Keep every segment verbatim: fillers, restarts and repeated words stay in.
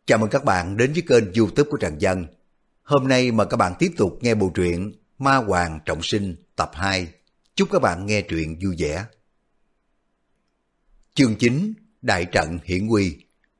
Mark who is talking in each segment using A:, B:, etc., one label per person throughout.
A: Chào mừng các bạn đến với kênh YouTube của Trần Dân. Hôm nay mời các bạn tiếp tục nghe bộ truyện Ma Hoàng Trọng Sinh tập hai. Chúc các bạn nghe truyện vui vẻ. Chương chín, Đại trận hiển quy.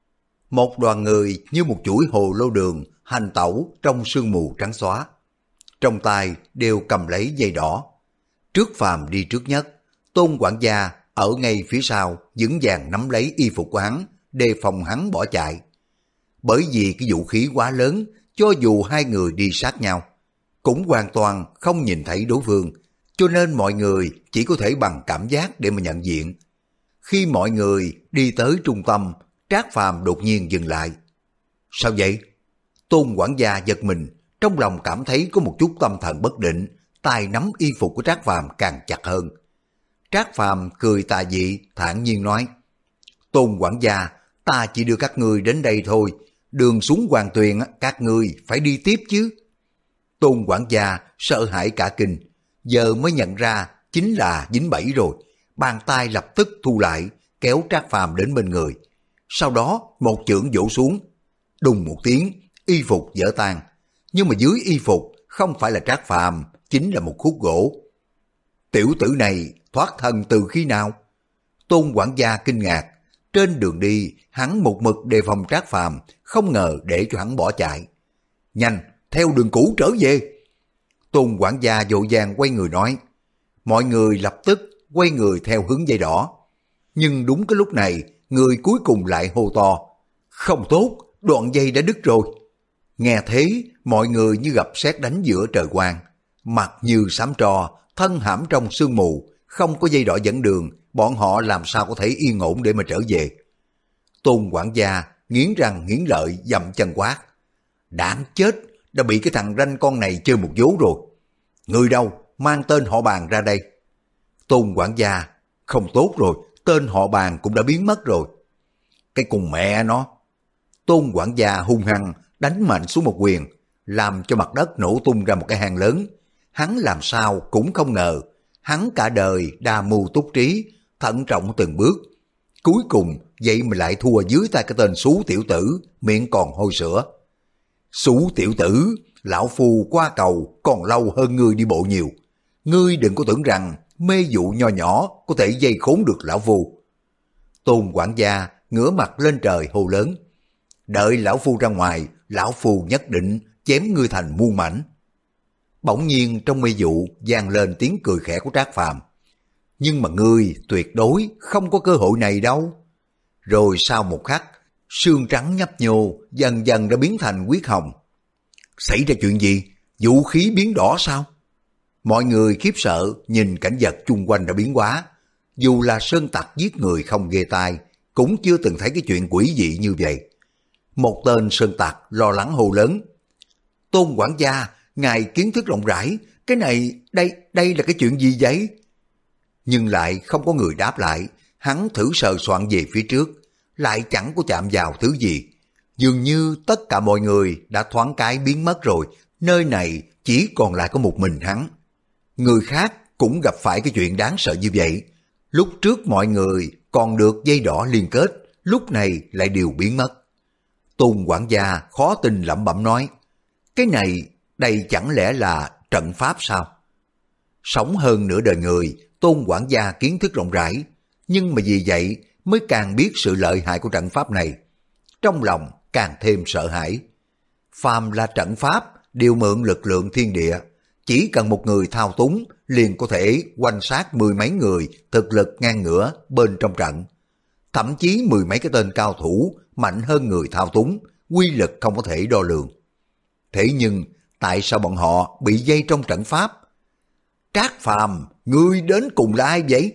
A: Một đoàn người như một chuỗi hồ lô đường hành tẩu trong sương mù trắng xóa. Trong tay đều cầm lấy dây đỏ. Trước Phàm đi trước nhất, Tôn quản gia ở ngay phía sau vững vàng nắm lấy y phục của hắn, đề phòng hắn bỏ chạy. Bởi vì cái vũ khí quá lớn, cho dù hai người đi sát nhau, cũng hoàn toàn không nhìn thấy đối phương, cho nên mọi người chỉ có thể bằng cảm giác để mà nhận diện. Khi mọi người đi tới trung tâm, Trác Phàm đột nhiên dừng lại. Sao vậy? Tôn quản gia giật mình, trong lòng cảm thấy có một chút tâm thần bất định, tay nắm y phục của Trác Phàm càng chặt hơn. Trác Phàm cười tà dị, thản nhiên nói: Tôn quản gia, ta chỉ đưa các ngươi đến đây thôi, đường xuống Hoàng Tuyền các ngươi phải đi tiếp chứ. Tôn quản gia sợ hãi cả kinh, giờ mới nhận ra chính là dính bẫy rồi, bàn tay lập tức thu lại, kéo Trác Phàm đến bên người. Sau đó một chưởng vỗ xuống, đùng một tiếng, y phục vỡ tan, nhưng mà dưới y phục không phải là Trác Phàm, chính là một khúc gỗ. Tiểu tử này thoát thân từ khi nào? Tôn quản gia kinh ngạc. Trên đường đi, hắn một mực đề phòng Trác Phàm, không ngờ để cho hắn bỏ chạy. Nhanh, theo đường cũ trở về. Tôn quản gia vội vàng quay người nói. Mọi người lập tức quay người theo hướng dây đỏ. Nhưng đúng cái lúc này, người cuối cùng lại hô to. Không tốt, đoạn dây đã đứt rồi. Nghe thế, mọi người như gặp sét đánh giữa trời quang. Mặt như xám tro, thân hãm trong sương mù, không có dây đỏ dẫn đường, bọn họ làm sao có thể yên ổn để mà trở về. Tôn quản gia nghiến răng nghiến lợi dậm chân quát. Đáng chết, đã bị cái thằng ranh con này chơi một vố rồi. Người đâu, mang tên họ Bàn ra đây. Tôn quản gia, không tốt rồi, tên họ Bàn cũng đã biến mất rồi. Cái cùng mẹ nó. Tôn quản gia hung hăng đánh mạnh xuống một quyền, làm cho mặt đất nổ tung ra một cái hang lớn. Hắn làm sao cũng không ngờ, hắn cả đời đa mưu túc trí, thận trọng từng bước. Cuối cùng vậy mà lại thua dưới tay cái tên xú tiểu tử, miệng còn hôi sữa. Xú tiểu tử, lão phu qua cầu còn lâu hơn ngươi đi bộ nhiều. Ngươi đừng có tưởng rằng mê dụ nho nhỏ có thể dây khốn được lão phu. Tôn quản gia ngửa mặt lên trời hô lớn. Đợi lão phu ra ngoài, lão phu nhất định chém ngươi thành muôn mảnh. Bỗng nhiên trong mê dụ vang lên tiếng cười khẽ của Trác Phàm. Nhưng mà ngươi tuyệt đối không có cơ hội này đâu. Rồi sau một khắc, xương trắng nhấp nhô dần dần đã biến thành huyết hồng. Xảy ra chuyện gì? Vũ khí biến đỏ sao? Mọi người khiếp sợ nhìn cảnh vật chung quanh đã biến hóa. Dù là sơn tặc giết người không ghê tai, cũng chưa từng thấy cái chuyện quỷ dị như vậy. Một tên sơn tặc lo lắng hô lớn. Tôn quản gia, ngài kiến thức rộng rãi, cái này, đây, đây là cái chuyện gì vậy? Nhưng lại không có người đáp lại, hắn thử sờ soạn về phía trước, lại chẳng có chạm vào thứ gì. Dường như tất cả mọi người đã thoáng cái biến mất rồi, nơi này chỉ còn lại có một mình hắn. Người khác cũng gặp phải cái chuyện đáng sợ như vậy. Lúc trước mọi người còn được dây đỏ liên kết, lúc này lại đều biến mất. Tôn quản gia khó tin lẩm bẩm nói, cái này, đây chẳng lẽ là trận pháp sao? Sống hơn nửa đời người, Tôn quản gia kiến thức rộng rãi, nhưng mà vì vậy mới càng biết sự lợi hại của trận pháp này. Trong lòng càng thêm sợ hãi. Phàm là trận pháp đều mượn lực lượng thiên địa, chỉ cần một người thao túng liền có thể quanh sát mười mấy người thực lực ngang ngửa bên trong trận. Thậm chí mười mấy cái tên cao thủ mạnh hơn người thao túng, quy lực không có thể đo lường. Thế nhưng tại sao bọn họ bị dây trong trận pháp? Trác Phàm, ngươi đến cùng là ai vậy?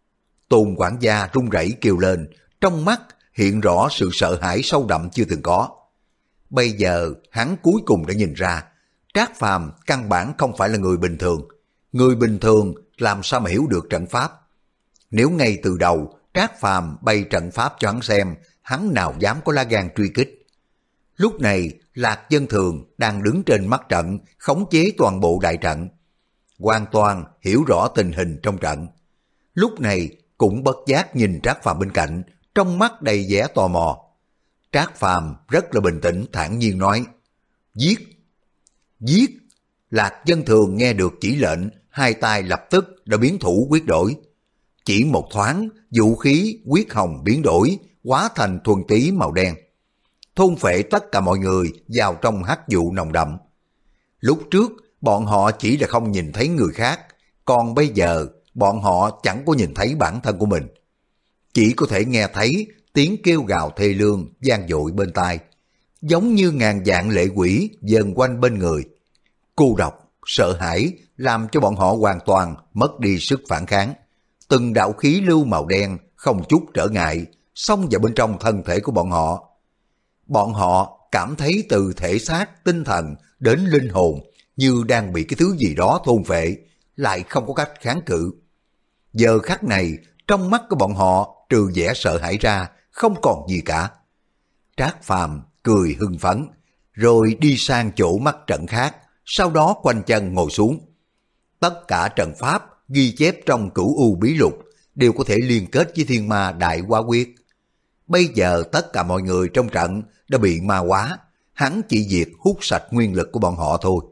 A: Tôn quản gia run rẩy kêu lên, trong mắt hiện rõ sự sợ hãi sâu đậm chưa từng có. Bây giờ hắn cuối cùng đã nhìn ra, Trác Phàm căn bản không phải là người bình thường. Người bình thường làm sao mà hiểu được trận pháp? Nếu ngay từ đầu Trác Phàm bày trận pháp cho hắn xem, hắn nào dám có lá gan truy kích. Lúc này Lạc Dân Thường đang đứng trên mắt trận, khống chế toàn bộ đại trận, hoàn toàn hiểu rõ tình hình trong trận. Lúc này cũng bất giác nhìn Trác Phàm bên cạnh, trong mắt đầy vẻ tò mò. Trác Phàm rất là bình tĩnh thản nhiên nói, giết, giết. Lạc Dân Thường nghe được chỉ lệnh, hai tay lập tức đã biến thủ quyết đổi. Chỉ một thoáng, vũ khí quyết hồng biến đổi, hóa thành thuần túy màu đen. Thôn phệ tất cả mọi người vào trong hắc vụ nồng đậm. Lúc trước, bọn họ chỉ là không nhìn thấy người khác, còn bây giờ, bọn họ chẳng có nhìn thấy bản thân của mình. Chỉ có thể nghe thấy tiếng kêu gào thê lương vang dội bên tai, giống như ngàn vạn lệ quỷ dần quanh bên người. Cô độc, sợ hãi làm cho bọn họ hoàn toàn mất đi sức phản kháng. Từng đạo khí lưu màu đen không chút trở ngại xông vào bên trong thân thể của bọn họ. Bọn họ cảm thấy từ thể xác, tinh thần đến linh hồn như đang bị cái thứ gì đó thôn phệ, lại không có cách kháng cự. Giờ khắc này, trong mắt của bọn họ trừ vẻ sợ hãi ra, không còn gì cả. Trác Phàm cười hưng phấn, rồi đi sang chỗ mắt trận khác, sau đó quanh chân ngồi xuống. Tất cả trận pháp ghi chép trong Cửu U Bí Lục đều có thể liên kết với Thiên Ma Đại Hóa Quyết. Bây giờ tất cả mọi người trong trận đã bị ma hóa, hắn chỉ việc hút sạch nguyên lực của bọn họ thôi.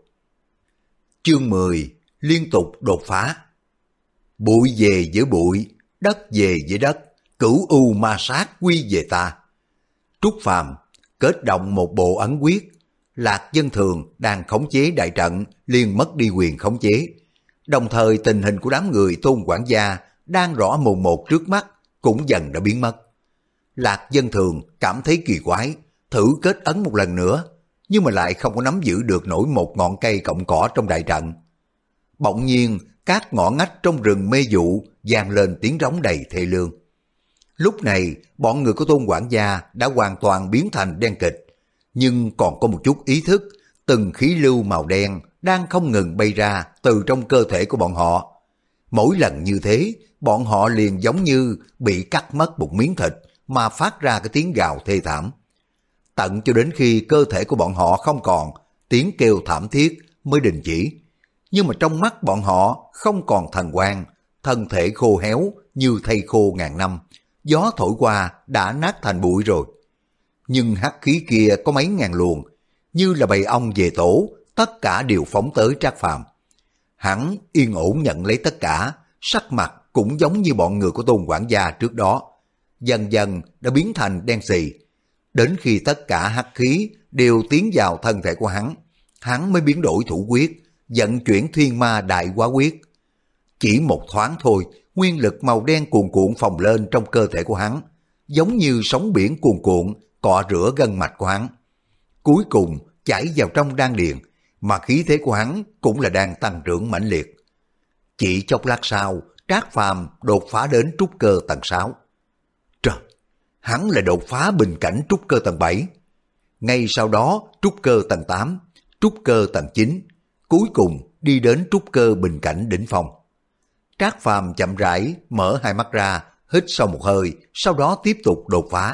A: Chương mười, liên tục đột phá. Bụi về với bụi, đất về với đất, Cửu U ma sát quy về ta. Trúc Phàm kết động một bộ ấn quyết, Lạc Dân Thường đang khống chế đại trận liền mất đi quyền khống chế. Đồng thời tình hình của đám người Tôn quản gia đang rõ mồn một trước mắt cũng dần đã biến mất. Lạc Dân Thường cảm thấy kỳ quái, thử kết ấn một lần nữa, nhưng mà lại không có nắm giữ được nổi một ngọn cây cọng cỏ trong đại trận. Bỗng nhiên, các ngõ ngách trong rừng mê vụ vang lên tiếng rống đầy thê lương. Lúc này, bọn người của Tôn quản gia đã hoàn toàn biến thành đen kịch, nhưng còn có một chút ý thức, từng khí lưu màu đen đang không ngừng bay ra từ trong cơ thể của bọn họ. Mỗi lần như thế, bọn họ liền giống như bị cắt mất một miếng thịt mà phát ra cái tiếng gào thê thảm. Tận cho đến khi cơ thể của bọn họ không còn, tiếng kêu thảm thiết mới đình chỉ. Nhưng mà trong mắt bọn họ không còn thần quang, thân thể khô héo như thây khô ngàn năm, gió thổi qua đã nát thành bụi rồi. Nhưng hắc khí kia có mấy ngàn luồng, như là bầy ong về tổ, tất cả đều phóng tới Trác Phàm. Hắn yên ổn nhận lấy tất cả, sắc mặt cũng giống như bọn người của Tôn quản gia trước đó, dần dần đã biến thành đen xì. Đến khi tất cả hắc khí đều tiến vào thân thể của hắn, hắn mới biến đổi thủ quyết, vận chuyển Thiên Ma Đại Hóa Quyết. Chỉ một thoáng thôi, nguyên lực màu đen cuồn cuộn phồng lên trong cơ thể của hắn, giống như sóng biển cuồn cuộn cọ rửa gân mạch của hắn. Cuối cùng chảy vào trong đan điền, mà khí thế của hắn cũng là đang tăng trưởng mãnh liệt. Chỉ chốc lát sau, Trác Phàm đột phá đến trúc cơ tầng sáu. Trời, hắn là đột phá bình cảnh trúc cơ tầng bảy. Ngay sau đó trúc cơ tầng tám, trúc cơ tầng chín, cuối cùng đi đến trúc cơ bình cảnh đỉnh phong. Trác Phàm chậm rãi mở hai mắt ra, hít sâu một hơi, sau đó tiếp tục đột phá.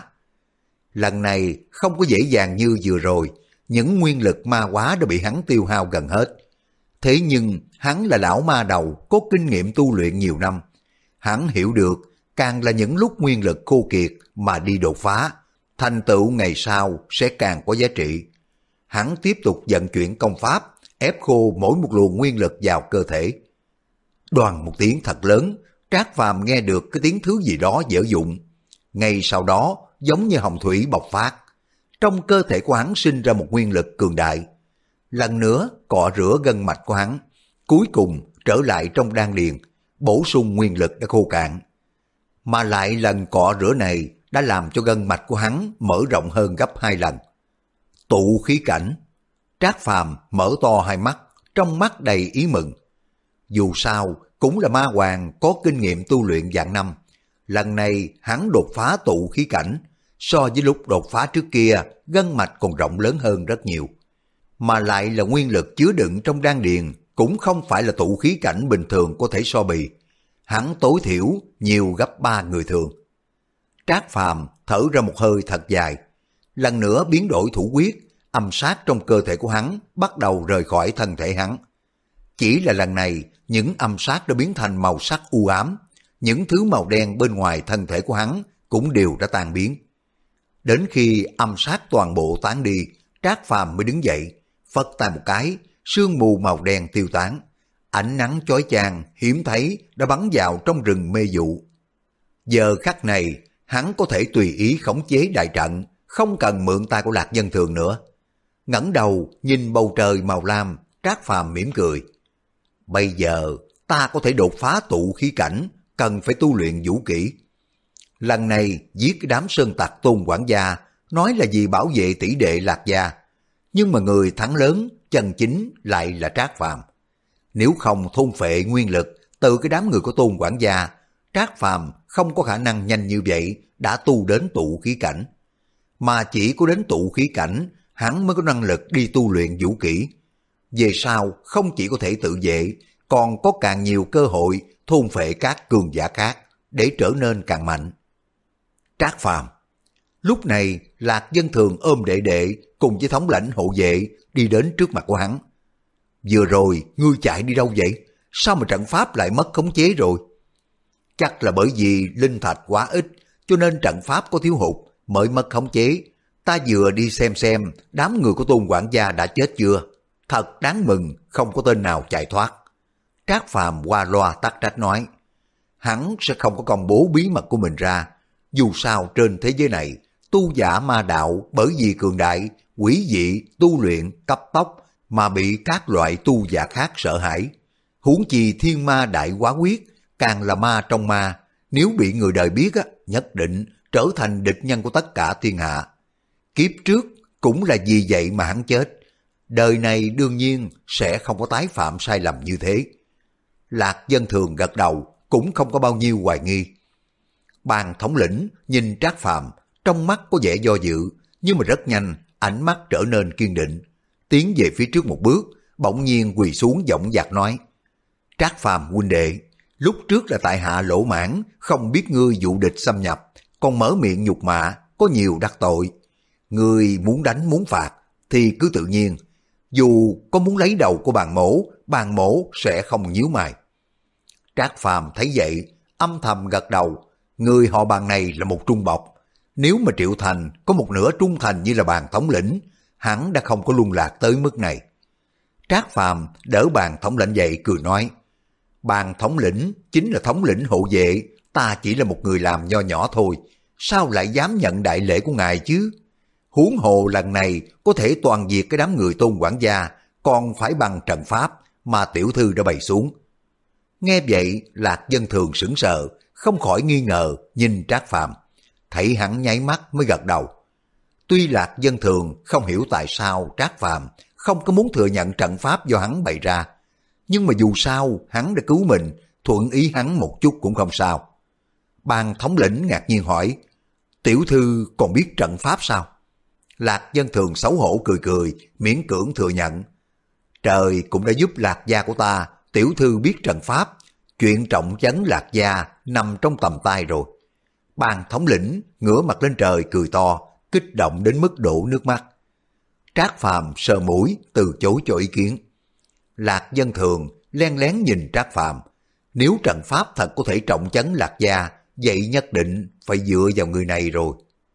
A: Lần này không có dễ dàng như vừa rồi, những nguyên lực ma hóa đã bị hắn tiêu hao gần hết. Thế nhưng hắn là lão ma đầu có kinh nghiệm tu luyện nhiều năm. Hắn hiểu được càng là những lúc nguyên lực khô kiệt mà đi đột phá, thành tựu ngày sau sẽ càng có giá trị. Hắn tiếp tục vận chuyển công pháp, ép khô mỗi một luồng nguyên lực vào cơ thể. Đoàn một tiếng thật lớn, Trác Phàm nghe được cái tiếng thứ gì đó dở dụng. Ngay sau đó, giống như hồng thủy bộc phát, trong cơ thể của hắn sinh ra một nguyên lực cường đại. Lần nữa cọ rửa gân mạch của hắn, cuối cùng trở lại trong đan điền, bổ sung nguyên lực đã khô cạn. Mà lại lần cọ rửa này đã làm cho gân mạch của hắn mở rộng hơn gấp hai lần. Tụ khí cảnh. Trác Phàm mở to hai mắt, trong mắt đầy ý mừng. Dù sao cũng là ma hoàng có kinh nghiệm tu luyện vạn năm, lần này hắn đột phá tụ khí cảnh, so với lúc đột phá trước kia gân mạch còn rộng lớn hơn rất nhiều. Mà lại là nguyên lực chứa đựng trong đan điền cũng không phải là tụ khí cảnh bình thường có thể so bì. Hắn tối thiểu nhiều gấp ba người thường. Trác Phàm thở ra một hơi thật dài, lần nữa biến đổi thủ quyết, âm sát trong cơ thể của hắn bắt đầu rời khỏi thân thể hắn. Chỉ là lần này, những âm sát đã biến thành màu sắc u ám, những thứ màu đen bên ngoài thân thể của hắn cũng đều đã tan biến. Đến khi âm sát toàn bộ tán đi, Trác Phàm mới đứng dậy, phất tay một cái, sương mù màu đen tiêu tán. Ánh nắng chói chang hiếm thấy đã bắn vào trong rừng mê dụ. Giờ khắc này, hắn có thể tùy ý khống chế đại trận, không cần mượn tay của Lạc Dân Thường nữa. Ngẩng đầu nhìn bầu trời màu lam, Trác Phàm mỉm cười. Bây giờ ta có thể đột phá tụ khí cảnh, cần phải tu luyện vũ kỹ. Lần này giết cái đám sơn tặc Tôn quản gia, nói là vì bảo vệ tỷ đệ Lạc gia. Nhưng mà người thắng lớn, chân chính lại là Trác Phàm. Nếu không thôn phệ nguyên lực từ cái đám người của Tôn quản gia, Trác Phàm không có khả năng nhanh như vậy đã tu đến tụ khí cảnh. Mà chỉ có đến tụ khí cảnh, hắn mới có năng lực đi tu luyện vũ kỹ. Về sau không chỉ có thể tự vệ, còn có càng nhiều cơ hội thôn phệ các cường giả khác để trở nên càng mạnh. Trác Phàm. Lúc này Lạc Dân Thường ôm đệ đệ cùng với thống lãnh hộ vệ đi đến trước mặt của hắn. Vừa rồi ngươi chạy đi đâu vậy? Sao mà trận pháp lại mất khống chế rồi? Chắc là bởi vì linh thạch quá ít cho nên trận pháp có thiếu hụt mới mất khống chế. Ta vừa đi xem xem đám người của Tôn quản gia đã chết chưa. Thật đáng mừng không có tên nào chạy thoát. Trác Phàm qua loa tắc trách nói. Hắn sẽ không có công bố bí mật của mình ra. Dù sao trên thế giới này, tu giả ma đạo bởi vì cường đại, quý dị, tu luyện, cấp tốc mà bị các loại tu giả khác sợ hãi. Huống chi thiên ma đại quá quyết, càng là ma trong ma, nếu bị người đời biết á, nhất định trở thành địch nhân của tất cả thiên hạ. Kiếp trước cũng là vì vậy mà hắn chết. Đời này đương nhiên sẽ không có tái phạm sai lầm như thế. Lạc Dân Thường gật đầu, cũng không có bao nhiêu hoài nghi. Bàn thống lĩnh nhìn Trác Phàm, trong mắt có vẻ do dự, nhưng mà rất nhanh, ánh mắt trở nên kiên định. Tiến về phía trước một bước, bỗng nhiên quỳ xuống giọng dạc nói. Trác Phàm huynh đệ, lúc trước là tại hạ lỗ mãn, không biết ngươi dụ địch xâm nhập, còn mở miệng nhục mạ, có nhiều đắc tội. Ngươi muốn đánh muốn phạt, thì cứ tự nhiên. Dù có muốn lấy đầu của bàn mổ, bàn mổ sẽ không nhíu mày. Trác Phàm thấy vậy, âm thầm gật đầu. Người họ bàn này là một trung bọc. Nếu mà Triệu Thành có một nửa trung thành như là bàn thống lĩnh, hắn đã không có luân lạc tới mức này. Trác Phàm đỡ bàn thống lĩnh dậy cười nói. Bàn thống lĩnh chính là thống lĩnh hộ vệ, ta chỉ là một người làm nho nhỏ thôi. Sao lại dám nhận đại lễ của ngài chứ? Huống hồ lần này có thể toàn diệt cái đám người Tôn quản gia, còn phải bằng trận pháp mà tiểu thư đã bày xuống. Nghe vậy Lạc Dân Thường sững sờ, không khỏi nghi ngờ nhìn Trác Phàm. Thấy hắn nháy mắt mới gật đầu. Tuy Lạc Dân Thường không hiểu tại sao Trác Phàm không có muốn thừa nhận trận pháp do hắn bày ra, nhưng mà dù sao hắn đã cứu mình, thuận ý hắn một chút cũng không sao. Ban thống lĩnh ngạc nhiên hỏi, tiểu thư còn biết trận pháp sao? Lạc Dân Thường xấu hổ cười cười, miễn cưỡng thừa nhận. Trời cũng đã giúp Lạc gia của ta, tiểu thư biết trận pháp, chuyện trọng chấn Lạc gia nằm trong tầm tay rồi. Ban thống lĩnh ngửa mặt lên trời cười to, kích động đến mức đổ nước mắt. Trác Phàm sờ mũi từ chối cho ý kiến. Lạc Dân Thường len lén nhìn Trác Phàm, nếu trận pháp thật có thể trọng chấn Lạc gia, vậy nhất định phải dựa vào người này rồi.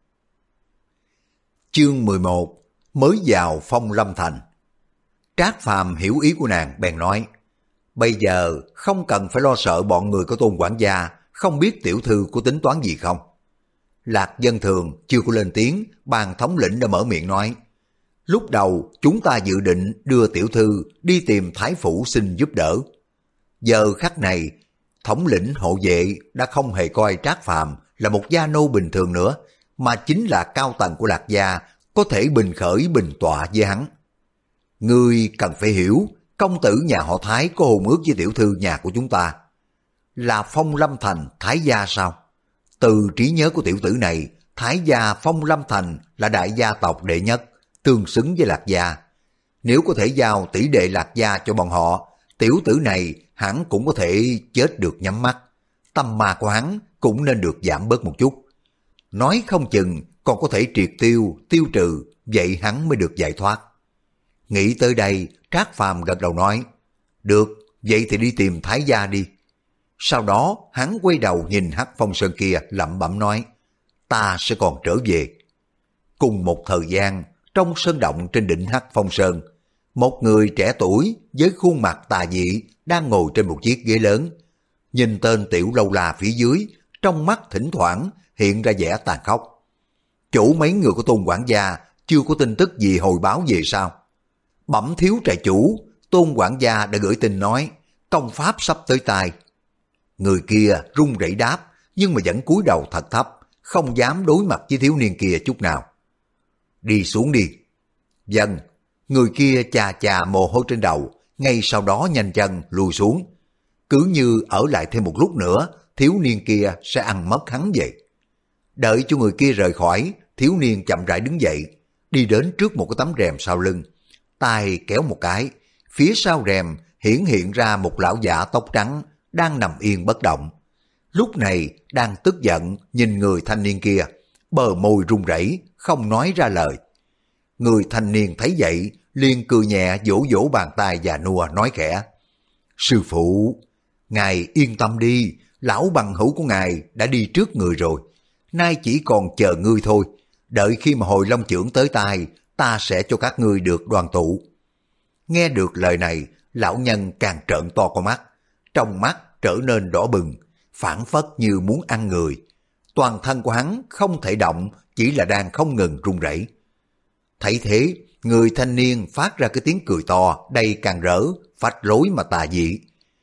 A: Chương mười một, mới vào Phong Lâm Thành. Trác Phàm hiểu ý của nàng bèn nói, bây giờ không cần phải lo sợ bọn người của Tôn quản gia không biết tiểu thư có tính toán gì không. Lạc Dân Thường chưa có lên tiếng, Ban thống lĩnh đã mở miệng nói, lúc đầu chúng ta dự định đưa tiểu thư đi tìm thái phủ xin giúp đỡ. Giờ khắc này, thống lĩnh hộ vệ đã không hề coi Trác Phàm là một gia nô bình thường nữa, mà chính là cao tầng của Lạc gia, có thể bình khởi bình tọa với hắn. Ngươi cần phải hiểu, công tử nhà họ Thái có hôn ước với tiểu thư nhà của chúng ta. Là Phong Lâm Thành Thái gia sao? Từ trí nhớ của tiểu tử này, Thái gia Phong Lâm Thành là đại gia tộc đệ nhất, tương xứng với Lạc gia. Nếu có thể giao tỷ đệ Lạc gia cho bọn họ, tiểu tử này hắn cũng có thể chết được nhắm mắt. Tâm ma của hắn cũng nên được giảm bớt một chút. Nói không chừng còn có thể triệt tiêu, tiêu trừ, vậy hắn mới được giải thoát. Nghĩ tới đây, Trác Phàm gật đầu nói, được, vậy thì đi tìm Thái gia đi. Sau đó hắn quay đầu nhìn Hắc Phong Sơn kia lẩm bẩm nói, ta sẽ còn trở về. Cùng một thời gian, trong sơn động trên đỉnh Hắc Phong Sơn, một người trẻ tuổi với khuôn mặt tà dị đang ngồi trên một chiếc ghế lớn. Nhìn tên tiểu lâu la phía dưới, trong mắt thỉnh thoảng hiện ra vẻ tàn khốc. Chủ mấy người của Tôn quản gia chưa có tin tức gì hồi báo về sao? Bẩm thiếu trại chủ, Tôn quản gia đã gửi tin nói công pháp sắp tới tay. Người kia run rẩy đáp, nhưng mà vẫn cúi đầu thật thấp, không dám đối mặt với thiếu niên kia chút nào. Đi xuống đi. Vâng. Người kia chà chà mồ hôi trên đầu, ngay sau đó nhanh chân lùi xuống. Cứ như ở lại thêm một lúc nữa, thiếu niên kia sẽ ăn mất hắn vậy. Đợi cho người kia rời khỏi, thiếu niên chậm rãi đứng dậy, đi đến trước một cái tấm rèm sau lưng. Tay kéo một cái, phía sau rèm hiển hiện ra một lão giả tóc trắng đang nằm yên bất động. Lúc này đang tức giận nhìn người thanh niên kia, bờ môi run rẩy không nói ra lời. Người thanh niên thấy vậy liền cười nhẹ vỗ vỗ bàn tay già nua nói khẽ: Sư phụ, ngài yên tâm đi, lão bằng hữu của ngài đã đi trước người rồi, nay chỉ còn chờ ngươi thôi. Đợi khi mà hồi long chưởng tới tay, ta sẽ cho các ngươi được đoàn tụ. Nghe được lời này, lão nhân càng trợn to con mắt, trong mắt trở nên đỏ bừng, phảng phất như muốn ăn người. Toàn thân của hắn không thể động, chỉ là đang không ngừng run rẩy. Thấy thế, người thanh niên phát ra cái tiếng cười to đầy càng rỡ, phách lối mà tà dị.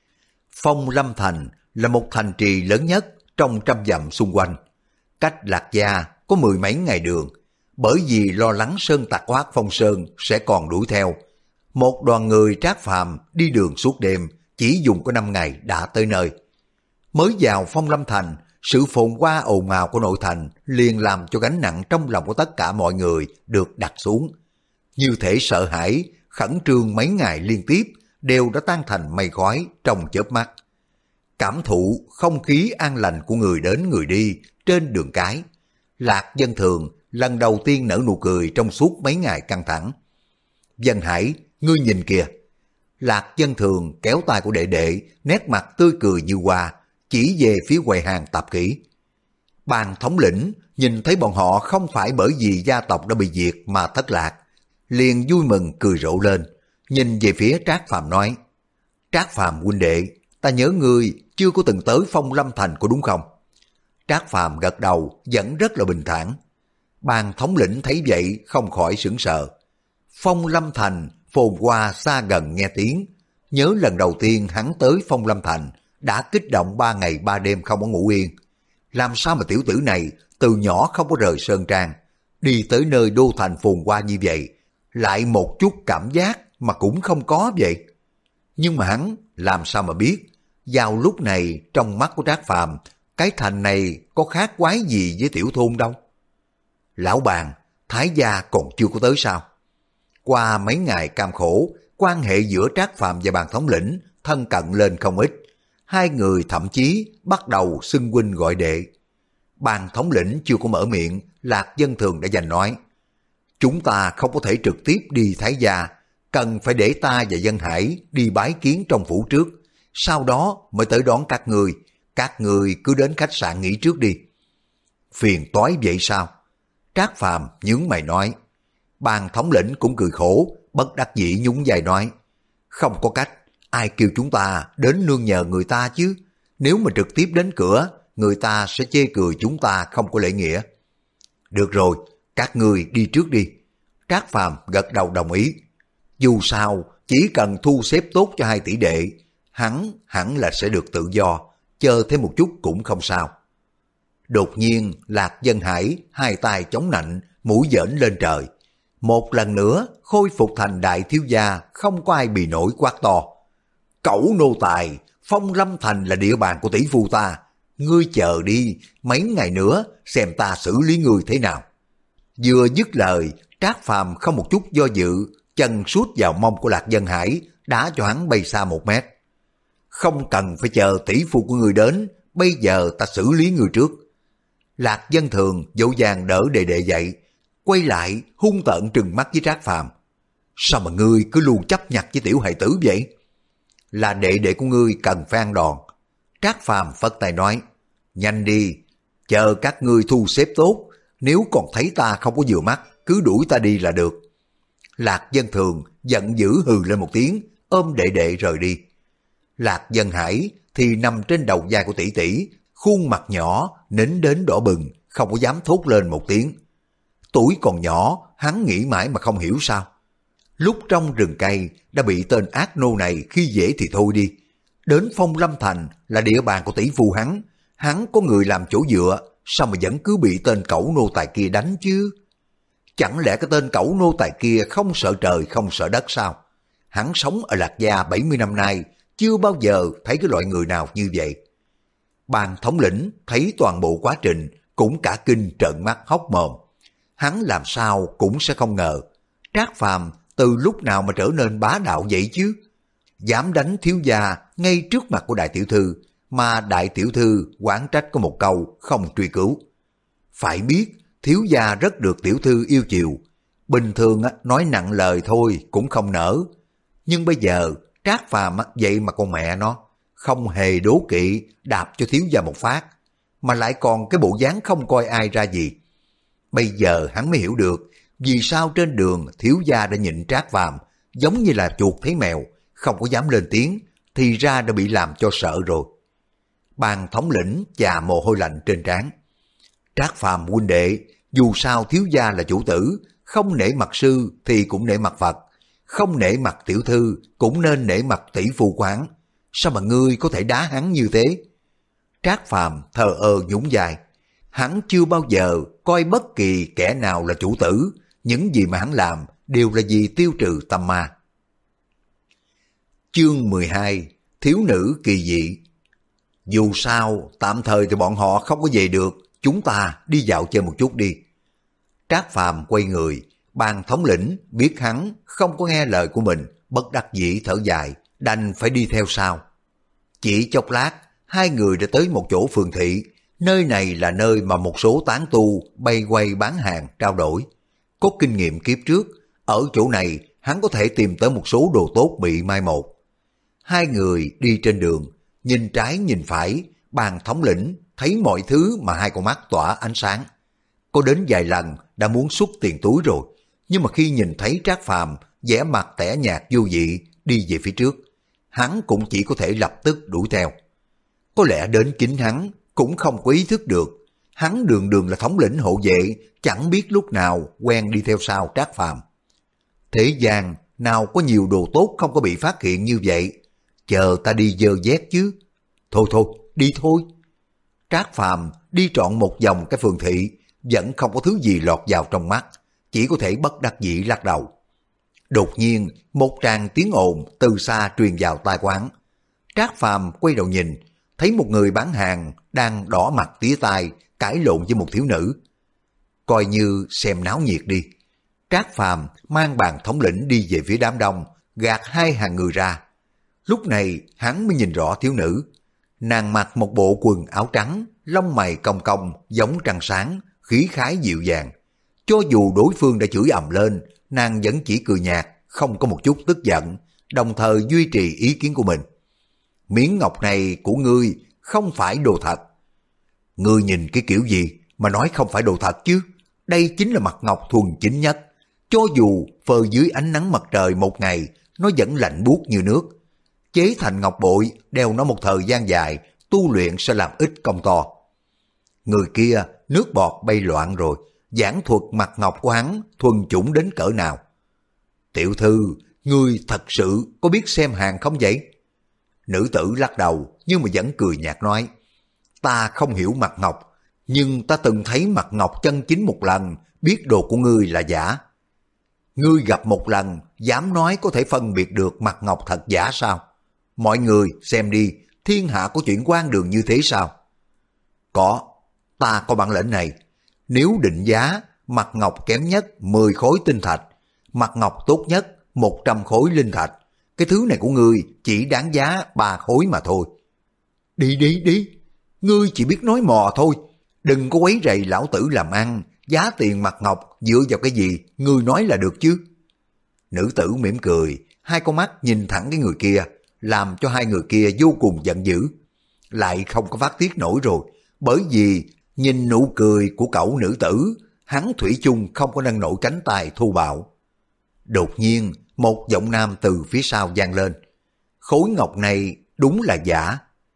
A: Phong Lâm Thành là một thành trì lớn nhất trong trăm dặm xung quanh. Cách Lạc Gia có mười mấy ngày đường, bởi vì lo lắng sơn tặc của Hắc Phong Sơn sẽ còn đuổi theo. Một đoàn người Trác Phàm đi đường suốt đêm, chỉ dùng có năm ngày đã tới nơi. Mới vào Phong Lâm Thành, sự phồn hoa ồn ào của nội thành liền làm cho gánh nặng trong lòng của tất cả mọi người được đặt xuống. Như thể sợ hãi, khẩn trương mấy ngày liên tiếp đều đã tan thành mây khói trong chớp mắt. Cảm thụ không khí an lành của người đến người đi trên đường cái, Lạc Dân Thường lần đầu tiên nở nụ cười trong suốt mấy ngày căng thẳng. Dân Hải, ngươi nhìn kìa. Lạc Dân Thường kéo tay của đệ đệ, nét mặt tươi cười như hoa, chỉ về phía quầy hàng tạp kỹ. Ban thống lĩnh nhìn thấy bọn họ không phải bởi vì gia tộc đã bị diệt mà thất lạc, liền vui mừng cười rộ lên, nhìn về phía Trác Phàm nói: Trác Phàm huynh đệ, ta nhớ ngươi chưa có từng tới Phong Lâm Thành có đúng không? Trác Phàm gật đầu vẫn rất là bình thản. Ban thống lĩnh thấy vậy không khỏi sửng sờ. Phong Lâm Thành phồn hoa xa gần nghe tiếng, nhớ lần đầu tiên hắn tới Phong Lâm Thành đã kích động ba ngày ba đêm không có ngủ yên. Làm sao mà tiểu tử này từ nhỏ không có rời Sơn Trang, đi tới nơi đô thành phồn hoa như vậy, lại một chút cảm giác mà cũng không có vậy. Nhưng mà hắn làm sao mà biết, vào lúc này trong mắt của Trác Phàm, cái thành này có khác quái gì với tiểu thôn đâu. Lão Bàn, Thái gia còn chưa có tới sao? Qua mấy ngày cam khổ, quan hệ giữa Trác Phàm và Bàn thống lĩnh thân cận lên không ít. Hai người thậm chí bắt đầu xưng huynh gọi đệ. Bàn thống lĩnh chưa có mở miệng, Lạc Dân Thường đã giành nói: Chúng ta không có thể trực tiếp đi Thái gia, cần phải để ta và Dân Hải đi bái kiến trong phủ trước, sau đó mới tới đón các người. Các người cứ đến khách sạn nghỉ trước đi. Phiền toái vậy sao? Trác Phàm nhướng mày nói. Bàn thống lĩnh cũng cười khổ, bất đắc dĩ nhún vai nói: Không có cách, ai kêu chúng ta đến nương nhờ người ta chứ? Nếu mà trực tiếp đến cửa, người ta sẽ chê cười chúng ta không có lễ nghĩa. Được rồi, các ngươi đi trước đi. Trác Phàm gật đầu đồng ý. Dù sao, chỉ cần thu xếp tốt cho hai tỷ đệ, hắn hẳn là sẽ được tự do, chờ thêm một chút cũng không sao. Đột nhiên, Lạc Dân Hải hai tay chống nạnh, mũi giỡn lên trời. Một lần nữa, khôi phục thành đại thiếu gia, không có ai bì nổi quát to. Cẩu nô tài, Phong Lâm Thành là địa bàn của tỷ phu ta. Ngươi chờ đi, mấy ngày nữa xem ta xử lý ngươi thế nào. Vừa dứt lời, Trác Phàm không một chút do dự, chân suốt vào mông của Lạc Dân Hải, đã cho hắn bay xa một mét. Không cần phải chờ tỷ phu của ngươi đến, bây giờ ta xử lý ngươi trước. Lạc Dân Thường dỗ dàng đỡ đệ đệ dậy, quay lại hung tợn trừng mắt với Trác Phàm. Sao mà ngươi cứ luôn chấp nhặt với tiểu hài tử vậy? Là đệ đệ của ngươi cần phải ăn đòn. Trác Phàm phất tay nói, nhanh đi, chờ các ngươi thu xếp tốt, nếu còn thấy ta không có vừa mắt, cứ đuổi ta đi là được. Lạc Dân Thường giận dữ hừ lên một tiếng, ôm đệ đệ rời đi. Lạc Dân Hải thì nằm trên đầu vai của tỷ tỷ, khuôn mặt nhỏ, nín đến đỏ bừng, không có dám thốt lên một tiếng. Tuổi còn nhỏ, hắn nghĩ mãi mà không hiểu sao. Lúc trong rừng cây đã bị tên ác nô này khi dễ thì thôi đi. Đến Phong Lâm Thành là địa bàn của tỷ phu hắn, hắn có người làm chỗ dựa, sao mà vẫn cứ bị tên cẩu nô tài kia đánh chứ? Chẳng lẽ cái tên cẩu nô tài kia không sợ trời không sợ đất sao? Hắn sống ở Lạc Gia bảy mươi năm nay, chưa bao giờ thấy cái loại người nào như vậy. Ban thống lĩnh thấy toàn bộ quá trình cũng cả kinh trợn mắt hốc mồm. Hắn làm sao cũng sẽ không ngờ Trác Phàm từ lúc nào mà trở nên bá đạo vậy chứ? Dám đánh thiếu gia ngay trước mặt của đại tiểu thư, mà đại tiểu thư oán trách có một câu không truy cứu. Phải biết thiếu gia rất được tiểu thư yêu chiều, bình thường nói nặng lời thôi cũng không nỡ. Nhưng bây giờ Trác Phàm vậy mà con mẹ nó không hề đố kỵ đạp cho thiếu gia một phát, mà lại còn cái bộ dáng không coi ai ra gì. Bây giờ hắn mới hiểu được vì sao trên đường thiếu gia đã nhịn Trác Phàm giống như là chuột thấy mèo, không có dám lên tiếng, thì ra đã bị làm cho sợ rồi. Ban thống lĩnh chà mồ hôi lạnh trên trán. Trác Phàm huynh đệ, dù sao thiếu gia là chủ tử, không nể mặt sư thì cũng nể mặt Phật, không nể mặt tiểu thư cũng nên nể mặt tỷ phu quán. Sao mà ngươi có thể đá hắn như thế? Trác Phàm thờ ơ nhún vai. Hắn chưa bao giờ coi bất kỳ kẻ nào là chủ tử, những gì mà hắn làm đều là vì tiêu trừ tâm ma. Chương mười hai. Thiếu nữ kỳ dị. Dù sao, tạm thời thì bọn họ không có về được, chúng ta đi dạo chơi một chút đi. Trác Phàm quay người, Ban thống lĩnh biết hắn không có nghe lời của mình, bất đắc dĩ thở dài, đành phải đi theo sau. Chỉ chốc lát, hai người đã tới một chỗ phường thị. Nơi này là nơi mà một số tán tu bay quay bán hàng trao đổi. Có kinh nghiệm kiếp trước, ở chỗ này hắn có thể tìm tới một số đồ tốt bị mai một. Hai người đi trên đường, nhìn trái nhìn phải, Ban thống lĩnh thấy mọi thứ mà hai con mắt tỏa ánh sáng. Có đến vài lần đã muốn xúc tiền túi rồi, nhưng mà khi nhìn thấy Trác Phàm vẻ mặt tẻ nhạt vô vị đi về phía trước, hắn cũng chỉ có thể lập tức đuổi theo. Có lẽ đến chính hắn cũng không có ý thức được, hắn đường đường là thống lĩnh hộ vệ, chẳng biết lúc nào quen đi theo sau Trác Phàm. Thế gian nào có nhiều đồ tốt không có bị phát hiện như vậy, chờ ta đi dơ dét chứ. Thôi thôi, đi thôi. Trác Phàm đi trọn một vòng cái phường thị, vẫn không có thứ gì lọt vào trong mắt, chỉ có thể bất đắc dĩ lắc đầu. Đột nhiên, một tràng tiếng ồn từ xa truyền vào tai quán. Trác Phàm quay đầu nhìn, thấy một người bán hàng đang đỏ mặt tía tai, cãi lộn với một thiếu nữ. Coi như xem náo nhiệt đi. Trác Phàm mang bàn thống lĩnh đi về phía đám đông, gạt hai hàng người ra. Lúc này hắn mới nhìn rõ thiếu nữ. Nàng mặc một bộ quần áo trắng, lông mày cong cong giống trăng sáng, khí khái dịu dàng. Cho dù đối phương đã chửi ầm lên, nàng vẫn chỉ cười nhạt, không có một chút tức giận, đồng thời duy trì ý kiến của mình. Miếng ngọc này của ngươi không phải đồ thật. Ngươi nhìn cái kiểu gì mà nói không phải đồ thật chứ? Đây chính là mặt ngọc thuần chính nhất. Cho dù phơi dưới ánh nắng mặt trời một ngày, nó vẫn lạnh buốt như nước. Chế thành ngọc bội, đeo nó một thời gian dài, tu luyện sẽ làm ít công to. Người kia nước bọt bay loạn rồi, giảng thuật mặt ngọc của hắn thuần chủng đến cỡ nào. Tiểu thư, ngươi thật sự có biết xem hàng không vậy? Nữ tử lắc đầu nhưng mà vẫn cười nhạt nói, ta không hiểu mặt ngọc, nhưng ta từng thấy mặt ngọc chân chính một lần, biết đồ của ngươi là giả. Ngươi gặp một lần, dám nói có thể phân biệt được mặt ngọc thật giả sao? Mọi người xem đi, thiên hạ có chuyện quan đường như thế sao? Có, ta có bản lĩnh này. Nếu định giá, mặt ngọc kém nhất mười khối tinh thạch, mặt ngọc tốt nhất một trăm khối linh thạch. Cái thứ này của ngươi chỉ đáng giá ba khối mà thôi. Đi đi đi, ngươi chỉ biết nói mò thôi. Đừng có quấy rầy lão tử làm ăn, giá tiền mặt ngọc dựa vào cái gì, ngươi nói là được chứ. Nữ tử mỉm cười, hai con mắt nhìn thẳng cái người kia, làm cho hai người kia vô cùng giận dữ. Lại không có phát tiết nổi rồi, bởi vì nhìn nụ cười của cậu nữ tử, hắn thủy chung không có nâng nổi cánh tay thô bạo. Đột nhiên, một giọng nam từ phía sau vang lên. Khối ngọc này đúng là giả.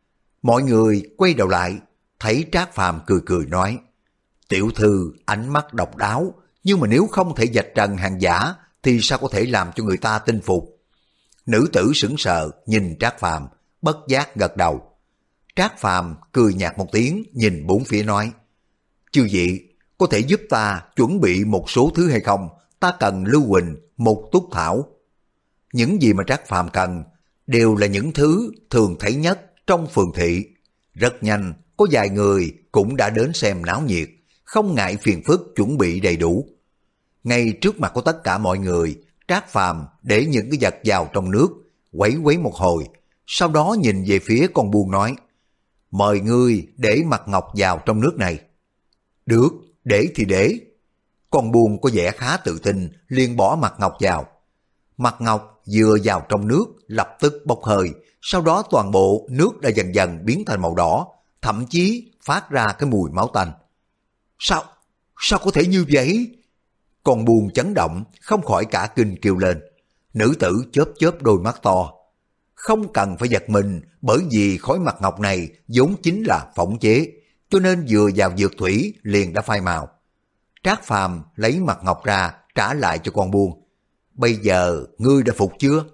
A: Mọi người quay đầu lại, thấy Trác Phàm cười cười nói, tiểu thư ánh mắt độc đáo, nhưng mà nếu không thể vạch trần hàng giả thì sao có thể làm cho người ta tin phục. Nữ tử sững sờ nhìn Trác Phàm, bất giác gật đầu. Trác Phàm cười nhạt một tiếng, nhìn bốn phía nói, chư vị có thể giúp ta chuẩn bị một số thứ hay không? Ta cần lưu huỳnh, một túc thảo. Những gì mà Trác Phàm cần đều là những thứ thường thấy nhất trong phường thị. Rất nhanh, có vài người cũng đã đến xem náo nhiệt, không ngại phiền phức chuẩn bị đầy đủ. Ngay trước mặt của tất cả mọi người, Trác Phàm để những cái vật vào trong nước, quấy quấy một hồi, sau đó nhìn về phía con buôn nói, mời ngươi để mặt ngọc vào trong nước này. Được, để thì để. Con buôn có vẻ khá tự tin, liền bỏ mặt ngọc vào. Mặt ngọc vừa vào trong nước, lập tức bốc hơi, sau đó toàn bộ nước đã dần dần biến thành màu đỏ, thậm chí phát ra cái mùi máu tanh. Sao? Sao có thể như vậy? Con buôn chấn động, không khỏi cả kinh kêu lên. Nữ tử chớp chớp đôi mắt to. Không cần phải giật mình, bởi vì khối mặt ngọc này vốn chính là phỏng chế, cho nên vừa vào dược thủy liền đã phai màu. Trác Phàm lấy mặt ngọc ra trả lại cho con buôn. Bây giờ ngươi đã phục chưa?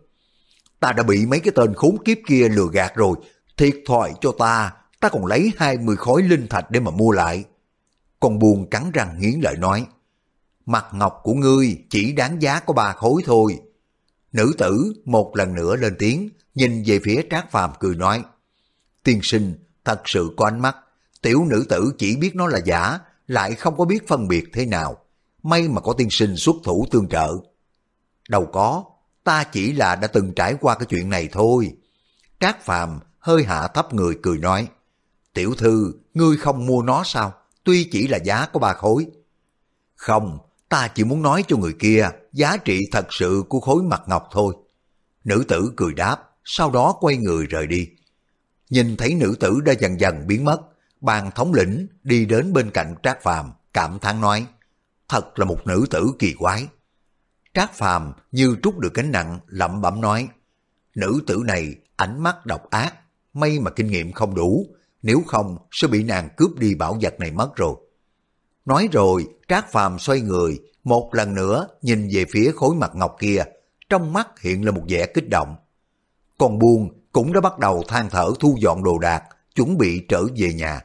A: Ta đã bị mấy cái tên khốn kiếp kia lừa gạt rồi, thiệt thòi cho ta, ta còn lấy hai mươi khối linh thạch để mà mua lại. Con buôn cắn răng nghiến lợi nói, mặt ngọc của ngươi chỉ đáng giá có ba khối thôi. Nữ tử một lần nữa lên tiếng, nhìn về phía Trác Phàm cười nói, tiên sinh thật sự có ánh mắt, tiểu nữ tử chỉ biết nó là giả, lại không có biết phân biệt thế nào. May mà có tiên sinh xuất thủ tương trợ. Đâu có, ta chỉ là đã từng trải qua cái chuyện này thôi. Trác Phàm hơi hạ thấp người cười nói, tiểu thư, ngươi không mua nó sao? Tuy chỉ là giá có ba khối. Không, ta chỉ muốn nói cho người kia giá trị thật sự của khối mặt ngọc thôi. Nữ tử cười đáp, sau đó quay người rời đi. Nhìn thấy nữ tử đã dần dần biến mất, bàn thống lĩnh đi đến bên cạnh Trác Phàm, cảm thán nói, thật là một nữ tử kỳ quái. Trác Phàm như trút được gánh nặng, lẩm bẩm nói, nữ tử này ánh mắt độc ác, may mà kinh nghiệm không đủ, nếu không sẽ bị nàng cướp đi bảo vật này mất rồi. Nói rồi, Trác Phàm xoay người, một lần nữa nhìn về phía khối mặt ngọc kia, trong mắt hiện là một vẻ kích động. Còn buôn cũng đã bắt đầu than thở thu dọn đồ đạc, chuẩn bị trở về nhà.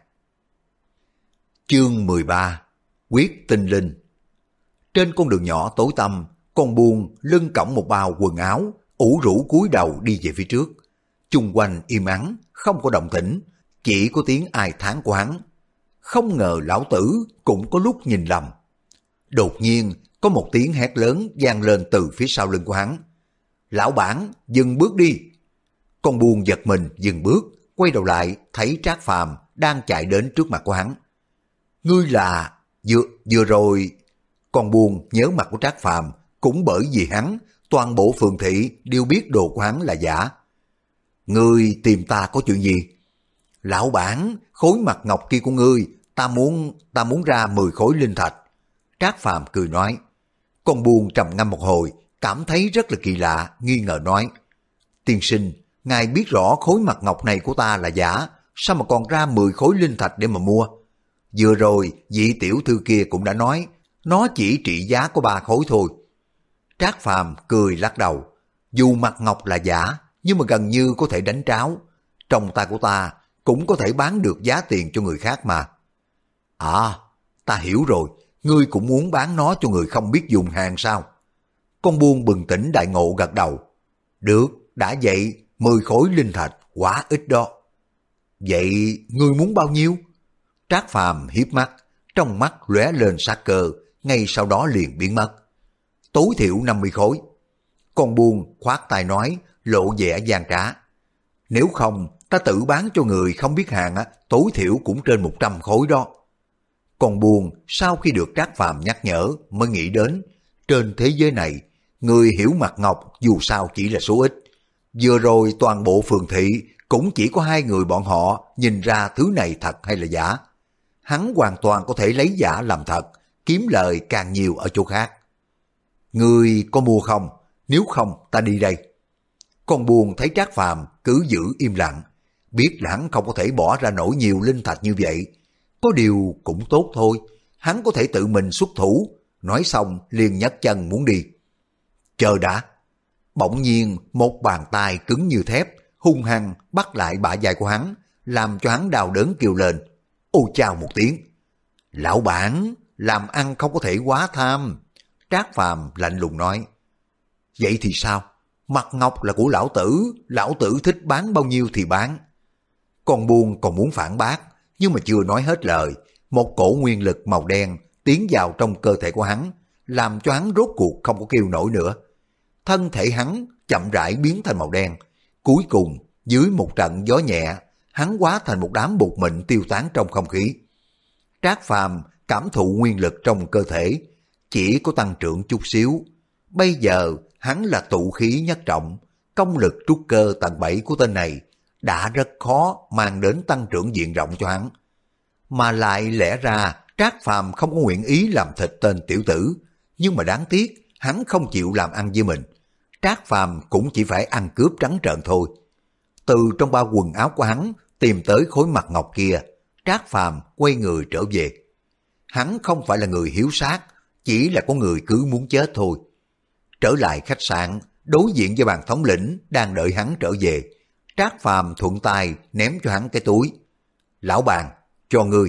A: Chương mười ba. Quyết tinh linh. Trên con đường nhỏ tối tăm, con buôn lưng cõng một bao quần áo, ủ rũ cúi đầu đi về phía trước. Chung quanh im ắng, không có động tĩnh, chỉ có tiếng ai thán của hắn. Không ngờ lão tử cũng có lúc nhìn lầm. Đột nhiên có một tiếng hét lớn vang lên từ phía sau lưng của hắn. Lão bản, dừng bước đi. Con buôn giật mình dừng bước, quay đầu lại thấy Trác Phàm đang chạy đến trước mặt của hắn. Ngươi là... Vừa, vừa rồi... Con buôn nhớ mặt của Trác Phàm, cũng bởi vì hắn, toàn bộ phường thị đều biết đồ của hắn là giả. Ngươi tìm ta có chuyện gì? Lão bản, khối mặt ngọc kia của ngươi, ta muốn, ta muốn ra mười khối linh thạch. Trác Phàm cười nói. Con buôn trầm ngâm một hồi, cảm thấy rất là kỳ lạ, nghi ngờ nói. Tiên sinh, ngài biết rõ khối mặt ngọc này của ta là giả, sao mà còn ra mười khối linh thạch để mà mua? Vừa rồi, vị tiểu thư kia cũng đã nói, nó chỉ trị giá có ba khối thôi. Trác Phàm cười lắc đầu. Dù mặt ngọc là giả, nhưng mà gần như có thể đánh tráo. Trong tay của ta cũng có thể bán được giá tiền cho người khác mà. À, ta hiểu rồi, ngươi cũng muốn bán nó cho người không biết dùng hàng sao? Con buôn bừng tỉnh đại ngộ gật đầu. Được, đã vậy, mười khối linh thạch, quá ít đó. Vậy ngươi muốn bao nhiêu? Trác Phàm hiếp mắt, trong mắt lóe lên sát cơ, ngay sau đó liền biến mất. Tối thiểu năm mươi khối. Con buôn khoát tay nói, lộ vẻ gian trá. Nếu không, ta tự bán cho người không biết hàng á, tối thiểu cũng trên một trăm khối đó. Con buôn sau khi được Trác Phàm nhắc nhở mới nghĩ đến, trên thế giới này, người hiểu mặt ngọc dù sao chỉ là số ít. Vừa rồi toàn bộ phường thị cũng chỉ có hai người bọn họ nhìn ra thứ này thật hay là giả. Hắn hoàn toàn có thể lấy giả làm thật, kiếm lời càng nhiều ở chỗ khác. Ngươi có mua không? Nếu không ta đi đây. Con buồn thấy Trác Phàm cứ giữ im lặng, biết là hắn không có thể bỏ ra nổi nhiều linh thạch như vậy. Có điều cũng tốt thôi, hắn có thể tự mình xuất thủ. Nói xong liền nhấc chân muốn đi. Chờ đã. Bỗng nhiên một bàn tay cứng như thép hung hăng bắt lại bả vai của hắn, làm cho hắn đau đớn kêu lên. Ôi chào một tiếng. Lão bản, làm ăn không có thể quá tham. Trác Phàm lạnh lùng nói. Vậy thì sao? Mặt ngọc là của lão tử, lão tử thích bán bao nhiêu thì bán. Con buôn còn muốn phản bác, nhưng mà chưa nói hết lời, một cổ nguyên lực màu đen tiến vào trong cơ thể của hắn, làm cho hắn rốt cuộc không có kêu nổi nữa. Thân thể hắn chậm rãi biến thành màu đen, cuối cùng dưới một trận gió nhẹ, hắn hóa thành một đám bột mịn tiêu tán trong không khí. Trác Phàm cảm thụ nguyên lực trong cơ thể, chỉ có tăng trưởng chút xíu. Bây giờ hắn là tụ khí nhất trọng, công lực trúc cơ tầng bảy của tên này đã rất khó mang đến tăng trưởng diện rộng cho hắn. Mà lại lẽ ra Trác Phàm không có nguyện ý làm thịt tên tiểu tử, nhưng mà đáng tiếc hắn không chịu làm ăn với mình. Trác Phàm cũng chỉ phải ăn cướp trắng trợn thôi. Từ trong ba quần áo của hắn tìm tới khối mặt ngọc kia, Trác Phàm quay người trở về. Hắn không phải là người hiếu sát, chỉ là có người cứ muốn chết thôi. Trở lại khách sạn, đối diện với bàn thống lĩnh đang đợi hắn trở về. Trác Phàm thuận tay ném cho hắn cái túi. Lão bàn, cho ngươi.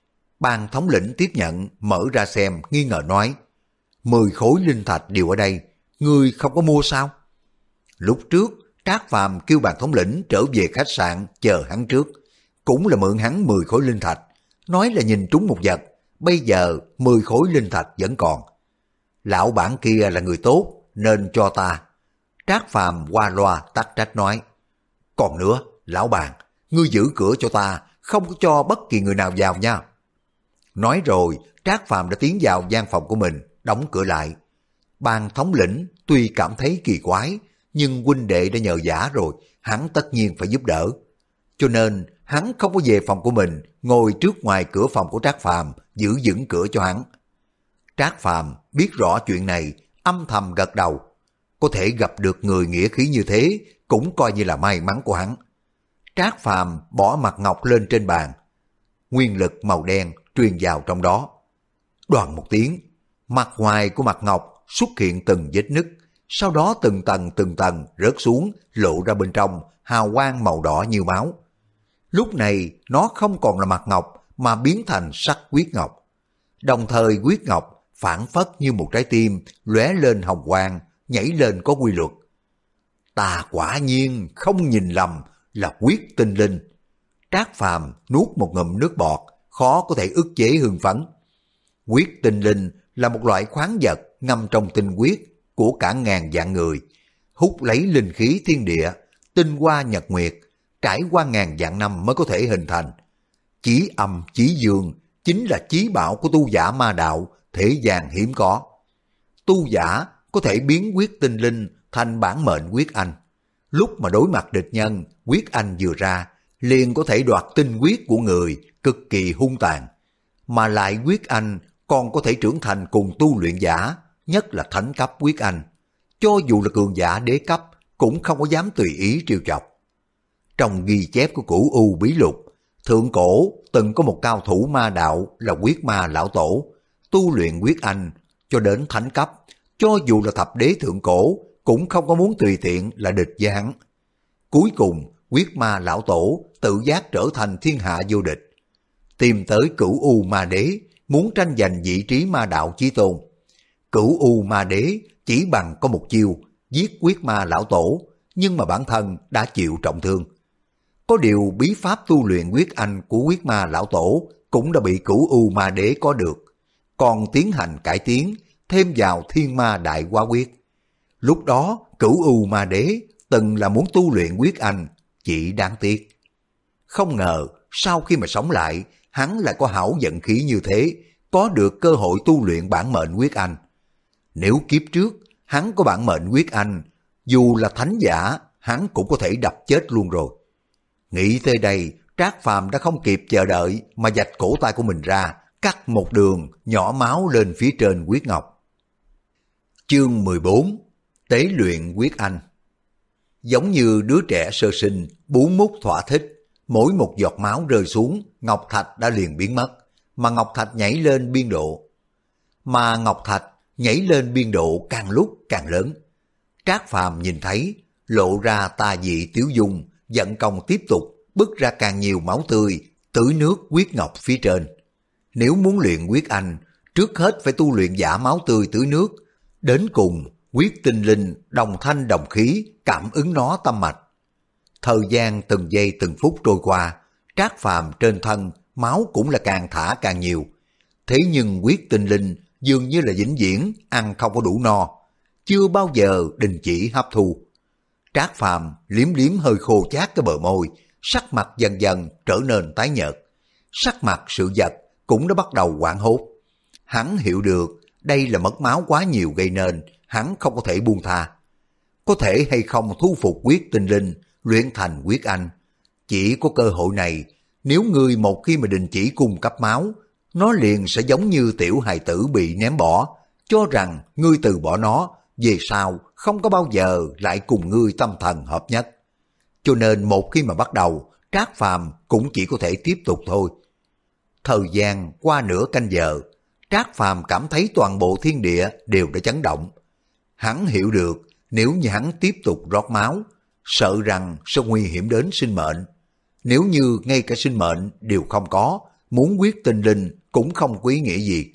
A: Bàn thống lĩnh tiếp nhận, mở ra xem, nghi ngờ nói. Mười khối linh thạch đều ở đây, ngươi không có mua sao? Lúc trước, Trác Phàm kêu bàn thống lĩnh trở về khách sạn chờ hắn trước. Cũng là mượn hắn mười khối linh thạch, nói là nhìn trúng một vật. Bây giờ mười khối linh thạch vẫn còn. Lão bản kia là người tốt, nên cho ta. Trác Phàm qua loa tắc trách nói. Còn nữa, lão bàn, ngươi giữ cửa cho ta, không có cho bất kỳ người nào vào nha. Nói rồi, Trác Phàm đã tiến vào gian phòng của mình, đóng cửa lại. Ban thống lĩnh tuy cảm thấy kỳ quái, nhưng huynh đệ đã nhờ vả rồi, hắn tất nhiên phải giúp đỡ. Cho nên, hắn không có về phòng của mình, ngồi trước ngoài cửa phòng của Trác Phàm, giữ vững cửa cho hắn. Trác Phàm biết rõ chuyện này, âm thầm gật đầu. Có thể gặp được người nghĩa khí như thế, cũng coi như là may mắn của hắn. Trác Phàm bỏ mặt ngọc lên trên bàn. Nguyên lực màu đen truyền vào trong đó. Đoàn một tiếng, mặt ngoài của mặt ngọc xuất hiện từng vết nứt, sau đó từng tầng từng tầng rớt xuống, lộ ra bên trong hào quang màu đỏ như máu. Lúc này nó không còn là mặt ngọc mà biến thành sắc huyết ngọc. Đồng thời huyết ngọc phản phất như một trái tim lóe lên hồng quang, nhảy lên có quy luật. Ta quả nhiên không nhìn lầm là huyết tinh linh. Trác Phàm nuốt một ngụm nước bọt, khó có thể ức chế hưng phấn. Huyết tinh linh là một loại khoáng vật ngâm trong tinh huyết của cả ngàn vạn người, hút lấy linh khí thiên địa, tinh hoa nhật nguyệt, trải qua ngàn vạn năm mới có thể hình thành. Chí âm chí dương chính là chí bảo của tu giả ma đạo, thế gian hiếm có. Tu giả có thể biến huyết tinh linh thành bản mệnh huyết anh. Lúc mà đối mặt địch nhân, huyết anh vừa ra, liền có thể đoạt tinh huyết của người, cực kỳ hung tàn. Mà lại huyết anh còn có thể trưởng thành cùng tu luyện giả, nhất là thánh cấp huyết anh. Cho dù là cường giả đế cấp, cũng không có dám tùy ý trêu chọc. Trong ghi chép của Cửu U Bí Lục, thượng cổ từng có một cao thủ ma đạo là huyết ma lão tổ, tu luyện huyết anh cho đến thánh cấp, cho dù là thập đế thượng cổ cũng không có muốn tùy tiện là địch với hắn. Cuối cùng, huyết ma lão tổ tự giác trở thành thiên hạ vô địch. Tìm tới Cửu U ma đế, muốn tranh giành vị trí ma đạo chí tôn. Cửu U ma đế chỉ bằng có một chiêu, giết huyết ma lão tổ, nhưng mà bản thân đã chịu trọng thương. Có điều bí pháp tu luyện huyết anh của huyết ma lão tổ cũng đã bị Cửu U ma đế có được, còn tiến hành cải tiến, thêm vào thiên ma đại hóa quyết. Lúc đó Cửu U ma đế từng là muốn tu luyện huyết anh, chỉ đáng tiếc. Không ngờ sau khi mà sống lại, hắn lại có hảo vận khí như thế, có được cơ hội tu luyện bản mệnh huyết anh. Nếu kiếp trước hắn có bản mệnh huyết anh, dù là thánh giả, hắn cũng có thể đập chết luôn rồi. Nghĩ tới đây, Trác Phàm đã không kịp chờ đợi mà vạch cổ tay của mình ra, cắt một đường nhỏ máu lên phía trên huyết ngọc. Chương mười bốn. Tế luyện huyết anh. Giống như đứa trẻ sơ sinh bú mút thỏa thích, mỗi một giọt máu rơi xuống, ngọc thạch đã liền biến mất, mà ngọc thạch nhảy lên biên độ. Mà ngọc thạch nhảy lên biên độ càng lúc càng lớn. Trác Phàm nhìn thấy, lộ ra tà dị tiếu dung, vận công tiếp tục, bứt ra càng nhiều máu tươi, tưới nước huyết ngọc phía trên. Nếu muốn luyện huyết anh, trước hết phải tu luyện giả máu tươi tưới nước, đến cùng huyết tinh linh đồng thanh đồng khí, cảm ứng nó tâm mạch. Thời gian từng giây từng phút trôi qua, Trác Phàm trên thân máu cũng là càng thả càng nhiều. Thế nhưng huyết tinh linh dường như là vĩnh viễn ăn không có đủ no, chưa bao giờ đình chỉ hấp thu. Trác Phàm liếm liếm hơi khô chát cái bờ môi, sắc mặt dần dần trở nên tái nhợt. Sắc mặt sự vật cũng đã bắt đầu hoảng hốt. Hắn hiểu được đây là mất máu quá nhiều gây nên, hắn không có thể buông tha. Có thể hay không thu phục huyết tinh linh, luyện thành huyết anh. Chỉ có cơ hội này, nếu ngươi một khi mà đình chỉ cung cấp máu, nó liền sẽ giống như tiểu hài tử bị ném bỏ, cho rằng ngươi từ bỏ nó, về sau không có bao giờ lại cùng ngươi tâm thần hợp nhất. Cho nên một khi mà bắt đầu, Trác Phàm cũng chỉ có thể tiếp tục thôi. Thời gian qua nửa canh giờ, Trác Phàm cảm thấy toàn bộ thiên địa đều đã chấn động. Hắn hiểu được nếu như hắn tiếp tục rót máu, sợ rằng sẽ nguy hiểm đến sinh mệnh. Nếu như ngay cả sinh mệnh đều không có, muốn quyết tinh linh cũng không có ý nghĩa gì.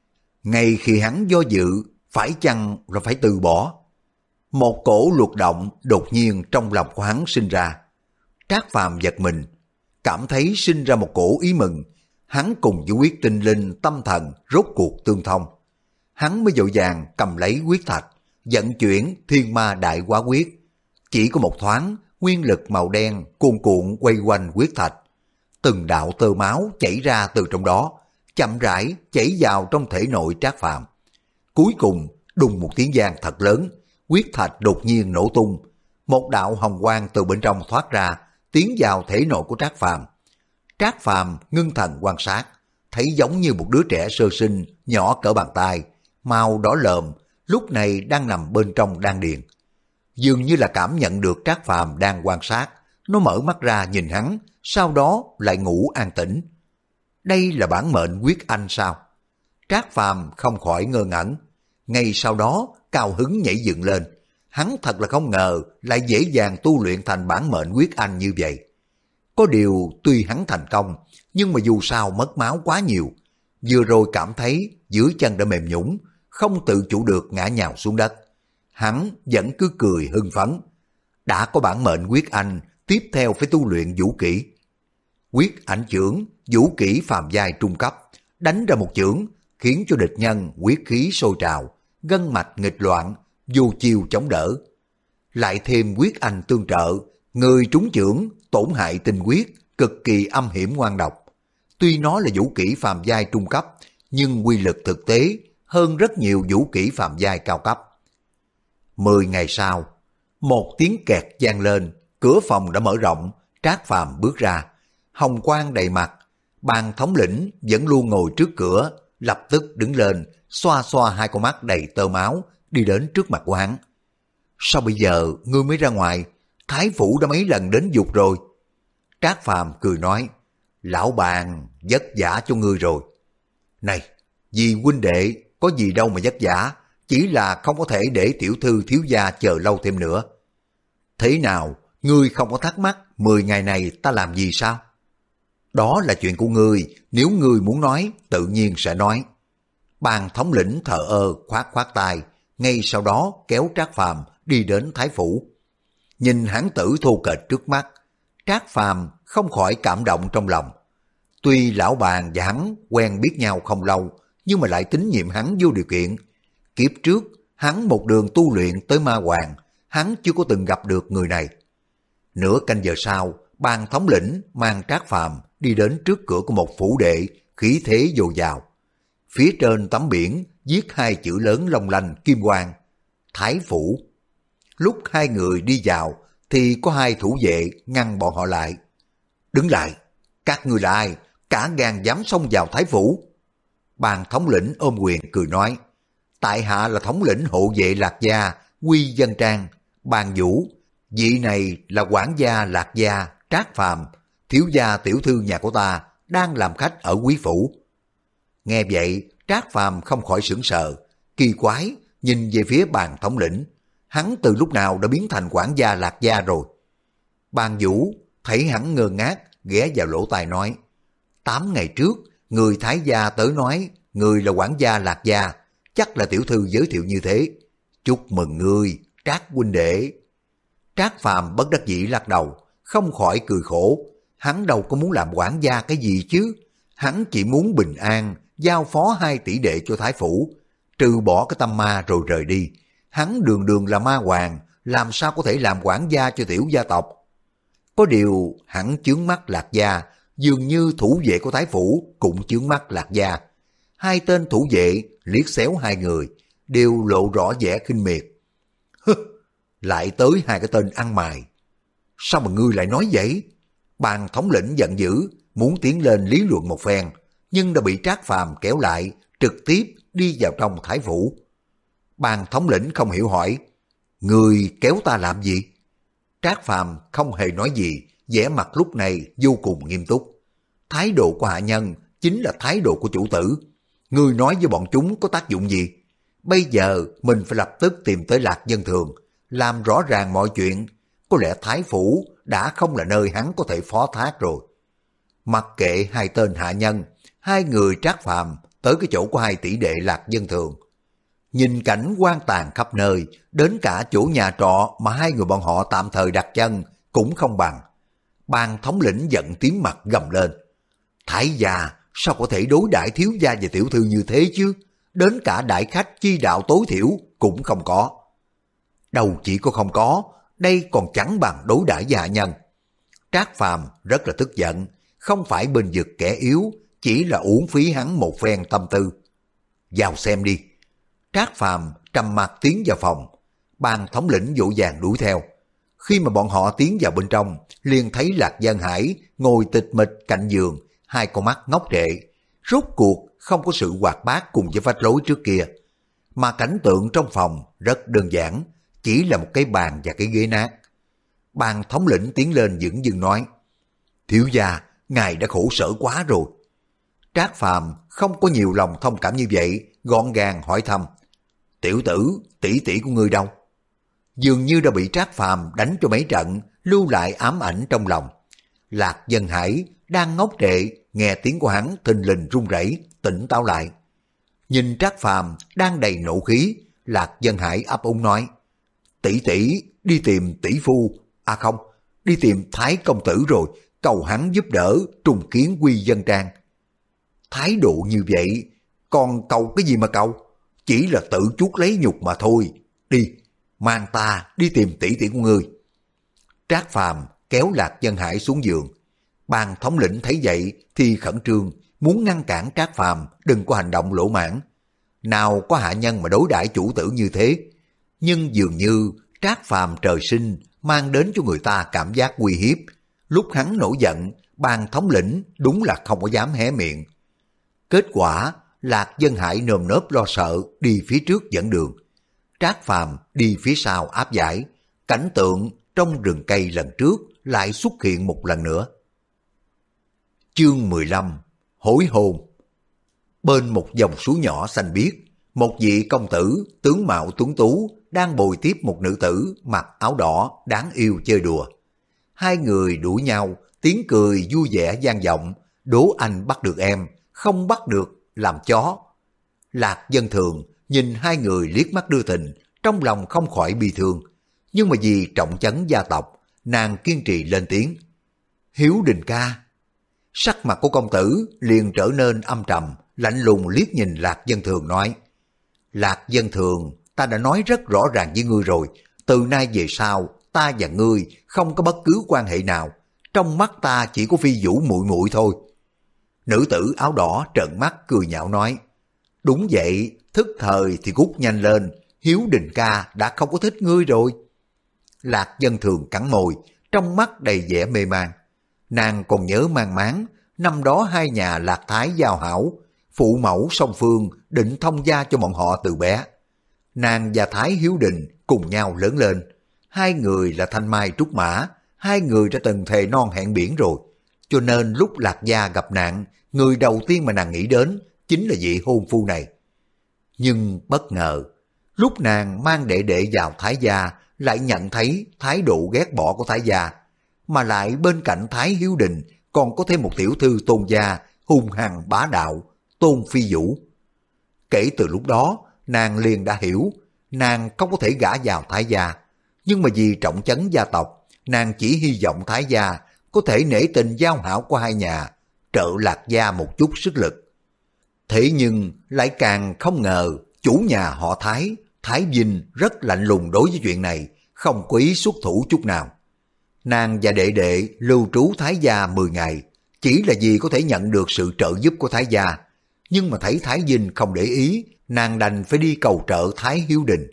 A: Ngay khi hắn do dự, phải chăng là phải từ bỏ? Một cổ luật động đột nhiên trong lòng của hắn sinh ra. Trác Phàm giật mình, cảm thấy sinh ra một cổ ý mừng. Hắn cùng với huyết tinh linh tâm thần rốt cuộc tương thông. Hắn mới vội vàng cầm lấy huyết thạch, vận chuyển thiên ma đại hóa quyết. Chỉ có một thoáng, nguyên lực màu đen cuồn cuộn quay quanh huyết thạch. Từng đạo tơ máu chảy ra từ trong đó, chậm rãi chảy vào trong thể nội Trác Phàm. Cuối cùng, đùng một tiếng vang thật lớn, huyết thạch đột nhiên nổ tung. Một đạo hồng quang từ bên trong thoát ra, tiến vào thể nội của Trác Phàm. Trác Phàm ngưng thần quan sát, thấy giống như một đứa trẻ sơ sinh nhỏ cỡ bàn tay, màu đỏ lợm, lúc này đang nằm bên trong đan điền. Dường như là cảm nhận được Trác Phàm đang quan sát, nó mở mắt ra nhìn hắn, sau đó lại ngủ an tĩnh. Đây là bản mệnh huyết anh sao? Trác Phàm không khỏi ngơ ngẩn. Ngay sau đó cao hứng nhảy dựng lên. Hắn thật là không ngờ lại dễ dàng tu luyện thành bản mệnh huyết anh như vậy. Có điều tuy hắn thành công, nhưng mà dù sao mất máu quá nhiều. Vừa rồi cảm thấy dưới chân đã mềm nhũn, không tự chủ được ngã nhào xuống đất. Hắn vẫn cứ cười hưng phấn. Đã có bản mệnh huyết anh, tiếp theo phải tu luyện vũ kỹ. Huyết ảnh chưởng, vũ kỹ phàm giai trung cấp, đánh ra một chưởng, khiến cho địch nhân huyết khí sôi trào, gân mạch nghịch loạn, vô chiêu chống đỡ. Lại thêm huyết anh tương trợ, người trúng chưởng, tổn hại tinh huyết, cực kỳ âm hiểm ngoan độc. Tuy nó là vũ kỹ phàm giai trung cấp, nhưng quy lực thực tế hơn rất nhiều vũ kỹ phàm giai cao cấp. Mười ngày sau, một tiếng kẹt vang lên, cửa phòng đã mở rộng, Trác Phàm bước ra, hồng quang đầy mặt. Ban thống lĩnh vẫn luôn ngồi trước cửa, lập tức đứng lên, xoa xoa hai con mắt đầy tơ máu, đi đến trước mặt của hắn. Sao bây giờ ngươi mới ra ngoài? Thái phủ đã mấy lần đến giục rồi. Trác Phàm cười nói, lão bàn vất vả cho ngươi rồi. Này, vì huynh đệ có gì đâu mà vất vả, chỉ là không có thể để tiểu thư thiếu gia chờ lâu thêm nữa. Thế nào, ngươi không có thắc mắc mười ngày này ta làm gì sao? Đó là chuyện của ngươi, nếu ngươi muốn nói, tự nhiên sẽ nói. Ban thống lĩnh thờ ơ khoát khoát tay, ngay sau đó kéo Trác Phàm đi đến Thái phủ. Nhìn hán tử thô kệch trước mắt, Trác Phàm không khỏi cảm động trong lòng. Tuy lão bàn và hắn quen biết nhau không lâu, nhưng mà lại tín nhiệm hắn vô điều kiện. Kiếp trước, hắn một đường tu luyện tới ma hoàng, hắn chưa có từng gặp được người này. Nửa canh giờ sau, ban thống lĩnh mang Trác Phàm đi đến trước cửa của một phủ đệ, khí thế dồi dào. Phía trên tấm biển viết hai chữ lớn long lanh kim quang, Thái phủ. Lúc hai người đi vào thì có hai thủ vệ ngăn bọn họ lại. Đứng lại, các ngươi là ai? Cả gan dám xông vào Thái phủ. Bàn thống lĩnh ôm quyền cười nói, tại hạ là thống lĩnh hộ vệ Lạc Gia, Quy Dân Trang, Bàn Vũ, vị này là quản gia Lạc Gia, Trác Phàm, thiếu gia tiểu thư nhà của ta, đang làm khách ở quý phủ. Nghe vậy, Trác Phàm không khỏi sửng sờ, kỳ quái, nhìn về phía Bàn thống lĩnh, hắn từ lúc nào đã biến thành quản gia Lạc Gia rồi. Bàn Vũ thấy hắn ngơ ngác, ghé vào lỗ tai nói, tám ngày trước, người Thái gia tới nói, người là quản gia Lạc Gia, chắc là tiểu thư giới thiệu như thế. Chúc mừng ngươi, Trác huynh đệ. Trác Phàm bất đắc dĩ lắc đầu, không khỏi cười khổ, hắn đâu có muốn làm quản gia cái gì chứ, hắn chỉ muốn bình an, giao phó hai tỷ đệ cho Thái phủ, trừ bỏ cái tâm ma rồi rời đi. Hắn đường đường là ma hoàng, làm sao có thể làm quản gia cho tiểu gia tộc. Có điều hắn chướng mắt Lạc Gia, dường như thủ vệ của Thái phủ cũng chướng mắt Lạc Gia. Hai tên thủ vệ liếc xéo hai người, đều lộ rõ vẻ khinh miệt. Hứ, lại tới hai cái tên ăn mày. Sao mà ngươi lại nói vậy? Bàn thống lĩnh giận dữ, muốn tiến lên lý luận một phen, nhưng đã bị Trác Phàm kéo lại, trực tiếp đi vào trong Thái phủ. Bàn thống lĩnh không hiểu hỏi, ngươi kéo ta làm gì? Trác Phàm không hề nói gì, vẻ mặt lúc này vô cùng nghiêm túc. Thái độ của hạ nhân chính là thái độ của chủ tử. Ngươi nói với bọn chúng có tác dụng gì? Bây giờ mình phải lập tức tìm tới Lạc Dân Thường, làm rõ ràng mọi chuyện. Có lẽ Thái phủ đã không là nơi hắn có thể phó thác rồi. Mặc kệ hai tên hạ nhân, hai người Trác Phàm tới cái chỗ của hai tỷ đệ Lạc Dân Thường. Nhìn cảnh hoang tàn khắp nơi, đến cả chỗ nhà trọ mà hai người bọn họ tạm thời đặt chân cũng không bằng. Bàn thống lĩnh giận tím mặt gầm lên. Thái gia sao có thể đối đãi thiếu gia và tiểu thư như thế chứ? Đến cả đại khách chi đạo tối thiểu cũng không có. Đâu chỉ có không có, đây còn chẳng bằng đối đãi với hạ nhân. Trác Phàm rất là tức giận, không phải bên vực kẻ yếu, chỉ là uổng phí hắn một phen tâm tư. Vào xem đi. Trác Phàm trầm mặt tiến vào phòng, Bàn thống lĩnh vội vàng đuổi theo. Khi mà bọn họ tiến vào bên trong, liền thấy Lạc Dân Hải ngồi tịch mịch cạnh giường, hai con mắt ngốc trệ, rốt cuộc không có sự hoạt bát cùng với phách lối trước kia. Mà cảnh tượng trong phòng rất đơn giản, chỉ là một cái bàn và cái ghế nát. Bàn thống lĩnh tiến lên dửng dưng nói, thiếu gia, ngài đã khổ sở quá rồi. Trác Phàm không có nhiều lòng thông cảm như vậy, gọn gàng hỏi thăm, tiểu tử, tỷ tỷ của ngươi đâu? Dường như đã bị Trác Phàm đánh cho mấy trận, lưu lại ám ảnh trong lòng. Lạc Dân Hải đang ngốc trệ, nghe tiếng của hắn thình lình run rẩy, tỉnh táo lại. Nhìn Trác Phàm đang đầy nộ khí, Lạc Dân Hải ấp úng nói, tỷ tỷ đi tìm tỷ phu, à không, đi tìm Thái công tử rồi, cầu hắn giúp đỡ trùng kiến Quy Dân Trang. Thái độ như vậy, còn cầu cái gì mà cầu? Chỉ là tự chuốc lấy nhục mà thôi. Đi, mang ta đi tìm tỷ tỷ của ngươi. Trác Phàm kéo Lạc Dân Hải xuống giường. Bàn thống lĩnh thấy vậy thì khẩn trương, muốn ngăn cản Trác Phàm đừng có hành động lỗ mãn. Nào có hạ nhân mà đối đãi chủ tử như thế. Nhưng dường như Trác Phàm trời sinh mang đến cho người ta cảm giác uy hiếp. Lúc hắn nổi giận, Bàn thống lĩnh đúng là không có dám hé miệng. Kết quả, Lạc Dân Hải nơm nớp lo sợ đi phía trước dẫn đường. Trác Phàm đi phía sau áp giải. Cảnh tượng trong rừng cây lần trước lại xuất hiện một lần nữa. Chương mười lăm. Hối hôn. Bên một dòng suối nhỏ xanh biếc, một vị công tử tướng mạo tuấn tú đang bồi tiếp một nữ tử mặc áo đỏ đáng yêu chơi đùa. Hai người đuổi nhau, tiếng cười vui vẻ vang vọng, đố anh bắt được em, không bắt được làm chó. Lạc Dân Thường nhìn hai người liếc mắt đưa tình, trong lòng không khỏi bi thương, nhưng mà vì trọng trấn gia tộc, nàng kiên trì lên tiếng. Hiếu Đình ca. Sắc mặt của công tử liền trở nên âm trầm, lạnh lùng liếc nhìn Lạc Dân Thường nói, Lạc Dân Thường, ta đã nói rất rõ ràng với ngươi rồi, từ nay về sau ta và ngươi không có bất cứ quan hệ nào, trong mắt ta chỉ có Phi Vũ muội muội thôi. Nữ tử áo đỏ trợn mắt cười nhạo nói, đúng vậy, thức thời thì cút nhanh lên, Hiếu Đình ca đã không có thích ngươi rồi. Lạc Dân Thường cắn môi, trong mắt đầy vẻ mê man. Nàng còn nhớ mang máng, năm đó hai nhà Lạc Thái giao hảo, phụ mẫu song phương định thông gia cho bọn họ từ bé. Nàng và Thái Hiếu Đình cùng nhau lớn lên, hai người là thanh mai trúc mã, hai người đã từng thề non hẹn biển rồi, cho nên lúc Lạc Gia gặp nạn, người đầu tiên mà nàng nghĩ đến chính là vị hôn phu này. Nhưng bất ngờ, lúc nàng mang đệ đệ vào Thái Gia, lại nhận thấy thái độ ghét bỏ của Thái Gia, mà lại bên cạnh Thái Hiếu Đình còn có thêm một tiểu thư Tôn gia hung hăng bá đạo, Tôn Phi Vũ. Kể từ lúc đó, nàng liền đã hiểu, nàng không có thể gả vào Thái Gia, nhưng mà vì trọng trấn gia tộc, nàng chỉ hy vọng Thái Gia có thể nể tình giao hảo của hai nhà, trợ Lạc Gia một chút sức lực. Thế nhưng lại càng không ngờ, chủ nhà họ Thái, Thái Vinh rất lạnh lùng đối với chuyện này, không có ý xuất thủ chút nào. Nàng và đệ đệ lưu trú Thái Gia mười ngày, chỉ là vì có thể nhận được sự trợ giúp của Thái Gia, nhưng mà thấy Thái Vinh không để ý, nàng đành phải đi cầu trợ Thái Hiếu Đình.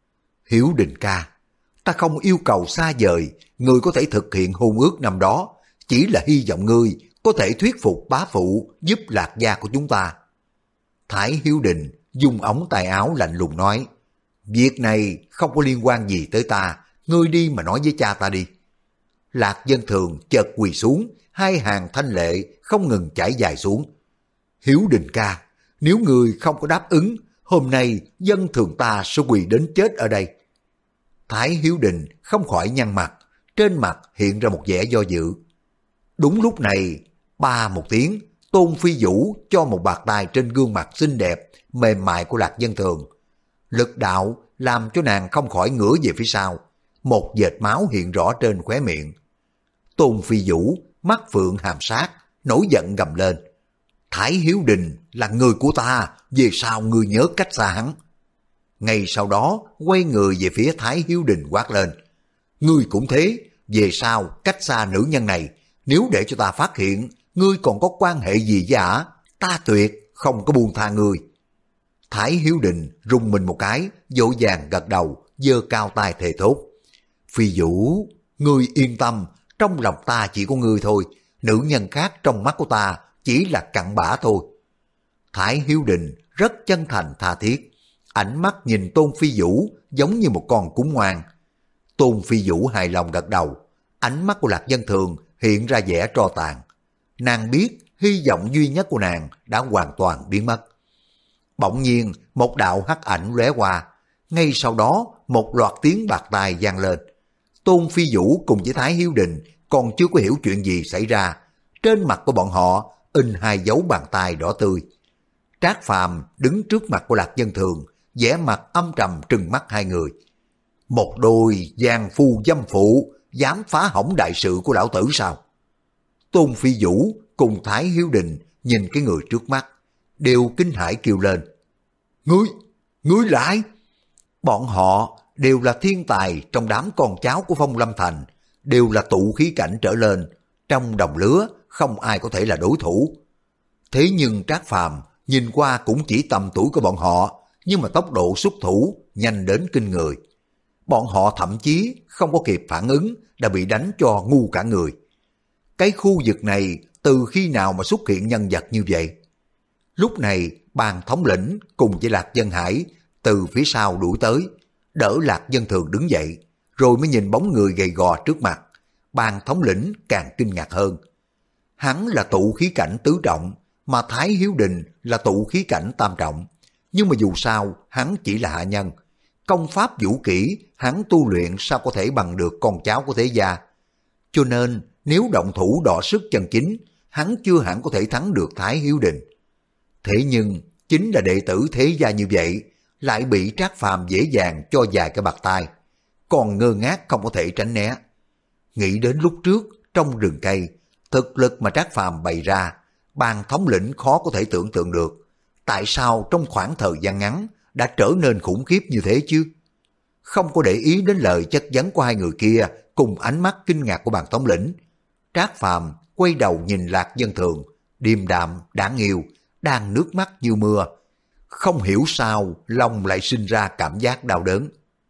A: Hiếu Đình ca, ta không yêu cầu xa vời, ngươi có thể thực hiện hôn ước năm đó, chỉ là hy vọng ngươi có thể thuyết phục bá phụ giúp Lạc Gia của chúng ta. Thái Hiếu Đình dùng ống tay áo lạnh lùng nói, việc này không có liên quan gì tới ta, ngươi đi mà nói với cha ta đi. Lạc Dân Thường chợt quỳ xuống, hai hàng thanh lệ không ngừng chảy dài xuống. Hiếu Đình ca, nếu ngươi không có đáp ứng, hôm nay Dân Thường ta sẽ quỳ đến chết ở đây. Thái Hiếu Đình không khỏi nhăn mặt, trên mặt hiện ra một vẻ do dự. Đúng lúc này, ba một tiếng, Tôn Phi Vũ cho một bạt tay trên gương mặt xinh đẹp, mềm mại của Lạc Dân Thường. Lực đạo làm cho nàng không khỏi ngửa về phía sau, một vệt máu hiện rõ trên khóe miệng. Tôn Phi Vũ mắt phượng hàm sát, nổi giận gầm lên. Thái Hiếu Đình là người của ta, về sau ngươi nhớ cách xa hắn. Ngay sau đó quay người về phía Thái Hiếu Đình quát lên. Ngươi cũng thế, về sau cách xa nữ nhân này, nếu để cho ta phát hiện ngươi còn có quan hệ gì với ả, ta tuyệt không có buông tha ngươi. Thái Hiếu Đình rung mình một cái, vội vàng gật đầu, giơ cao tay thề thốt. Phi Vũ, ngươi yên tâm, trong lòng ta chỉ có ngươi thôi, nữ nhân khác trong mắt của ta chỉ là cặn bã thôi. Thái Hiếu Đình rất chân thành tha thiết, ánh mắt nhìn Tôn Phi Vũ giống như một con cún ngoan. Tôn Phi Vũ hài lòng gật đầu, ánh mắt của Lạc Dân Thường hiện ra vẻ tro tàn. Nàng biết hy vọng duy nhất của nàng đã hoàn toàn biến mất. Bỗng nhiên một đạo hắc ảnh lóe qua, ngay sau đó một loạt tiếng bạt tai vang lên. Tôn Phi Vũ cùng với Thái Hiếu Đình còn chưa có hiểu chuyện gì xảy ra, trên mặt của bọn họ in hai dấu bàn tay đỏ tươi. Trác Phàm đứng trước mặt của Lạc Dân Thường, vẻ mặt âm trầm trừng mắt hai người. Một đôi giang phu dâm phụ dám phá hỏng đại sự của lão tử sao? Tôn Phi Vũ cùng Thái Hiếu Đình nhìn cái người trước mắt, đều kinh hãi kêu lên. Ngươi, ngươi là ai? Bọn họ đều là thiên tài trong đám con cháu của Phong Lâm Thành, đều là tụ khí cảnh trở lên, trong đồng lứa không ai có thể là đối thủ. Thế nhưng Trác Phàm nhìn qua cũng chỉ tầm tuổi của bọn họ, nhưng mà tốc độ xuất thủ nhanh đến kinh người. Bọn họ thậm chí không có kịp phản ứng đã bị đánh cho ngu cả người. Cái khu vực này từ khi nào mà xuất hiện nhân vật như vậy? Lúc này Bàn thống lĩnh cùng với Lạc Dân Hải từ phía sau đuổi tới, đỡ Lạc Dân Thường đứng dậy, rồi mới nhìn bóng người gầy gò trước mặt. Bàn thống lĩnh càng kinh ngạc hơn. Hắn là tụ khí cảnh tứ trọng, mà Thái Hiếu Đình là tụ khí cảnh tam trọng. Nhưng mà dù sao, hắn chỉ là hạ nhân. Công pháp vũ kỹ, hắn tu luyện sao có thể bằng được con cháu của thế gia. Cho nên, nếu động thủ đọ sức chân chính, hắn chưa hẳn có thể thắng được Thái Hiếu Đình. Thế nhưng, chính là đệ tử thế gia như vậy, lại bị Trác Phàm dễ dàng cho vài cái bạt tai, còn ngơ ngác không có thể tránh né. Nghĩ đến lúc trước, trong rừng cây, thực lực mà Trác Phàm bày ra, Bàn thống lĩnh khó có thể tưởng tượng được. Tại sao trong khoảng thời gian ngắn đã trở nên khủng khiếp như thế chứ? Không có để ý đến lời chất vấn của hai người kia cùng ánh mắt kinh ngạc của Bàn thống lĩnh, Trác Phàm quay đầu nhìn Lạc Dân Thường, điềm đạm, đáng yêu, đang nước mắt như mưa. Không hiểu sao lòng lại sinh ra cảm giác đau đớn.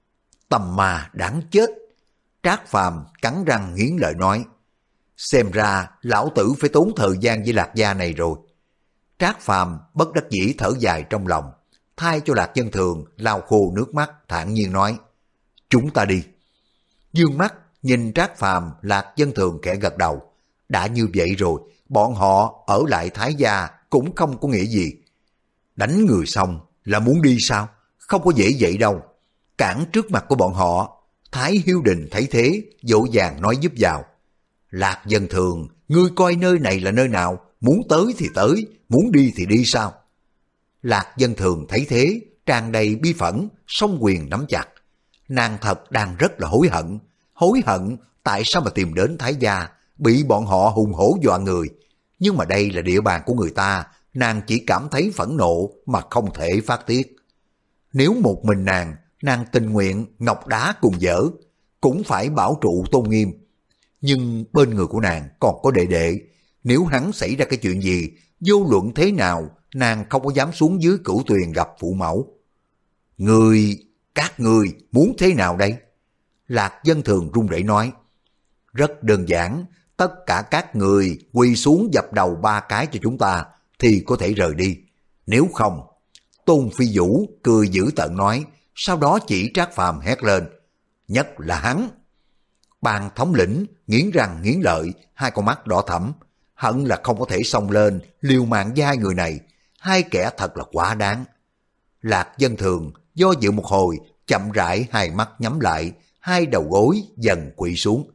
A: Tầm mà đáng chết! Trác Phàm cắn răng nghiến lợi nói. Xem ra lão tử phải tốn thời gian với Lạc gia này rồi. Trác Phàm bất đắc dĩ thở dài trong lòng, thay cho Lạc Dân Thường lau khô nước mắt, thản nhiên nói: chúng ta đi. Dương mắt nhìn Trác Phàm, Lạc Dân Thường khẽ gật đầu. Đã như vậy rồi, bọn họ ở lại Thái Gia cũng không có nghĩa gì. Đánh người xong là muốn đi sao? Không có dễ vậy đâu. Cản trước mặt của bọn họ. Thái Hiếu Đình thấy thế, dỗ dàng nói giúp vào: Lạc Dân Thường, ngươi coi nơi này là nơi nào, muốn tới thì tới, muốn đi thì đi sao? Lạc Dân Thường thấy thế, tràn đầy bi phẫn, song quyền nắm chặt. Nàng thật đang rất là hối hận, hối hận tại sao mà tìm đến Thái Gia, bị bọn họ hùng hổ dọa người. Nhưng mà đây là địa bàn của người ta, nàng chỉ cảm thấy phẫn nộ mà không thể phát tiết. Nếu một mình nàng, nàng tình nguyện ngọc đá cùng dở, cũng phải bảo trụ tôn nghiêm. Nhưng bên người của nàng còn có đệ đệ, nếu hắn xảy ra cái chuyện gì, vô luận thế nào, nàng không có dám xuống dưới Cửu Tuyền gặp phụ mẫu. Người, các người muốn thế nào đây? Lạc Dân Thường run rẩy nói. Rất đơn giản, tất cả các người quỳ xuống dập đầu ba cái cho chúng ta thì có thể rời đi. Nếu không, Tôn Phi Vũ cười dữ tợn nói, sau đó chỉ Trác Phàm hét lên: nhất là hắn. Bàn thống lĩnh nghiến răng nghiến lợi, hai con mắt đỏ thẫm, hận là không có thể xông lên liều mạng với hai người này, hai kẻ thật là quá đáng. Lạc Dân Thường do dự một hồi, chậm rãi hai mắt nhắm lại, hai đầu gối dần quỵ xuống.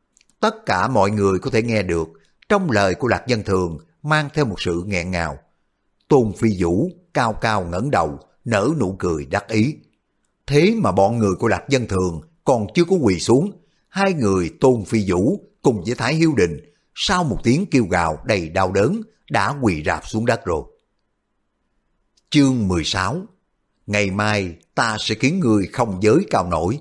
A: Tất cả mọi người có thể nghe được trong lời của Lạc Dân Thường mang theo một sự nghẹn ngào. Tôn Phi Vũ cao cao ngẩng đầu, nở nụ cười đắc ý. Thế mà bọn người của Lạc Dân Thường còn chưa có quỳ xuống, hai người Tôn Phi Vũ cùng với Thái Hiếu Đình sau một tiếng kêu gào đầy đau đớn đã quỳ rạp xuống đất rồi. Chương mười sáu. Ngày mai ta sẽ khiến người không giới cao nổi.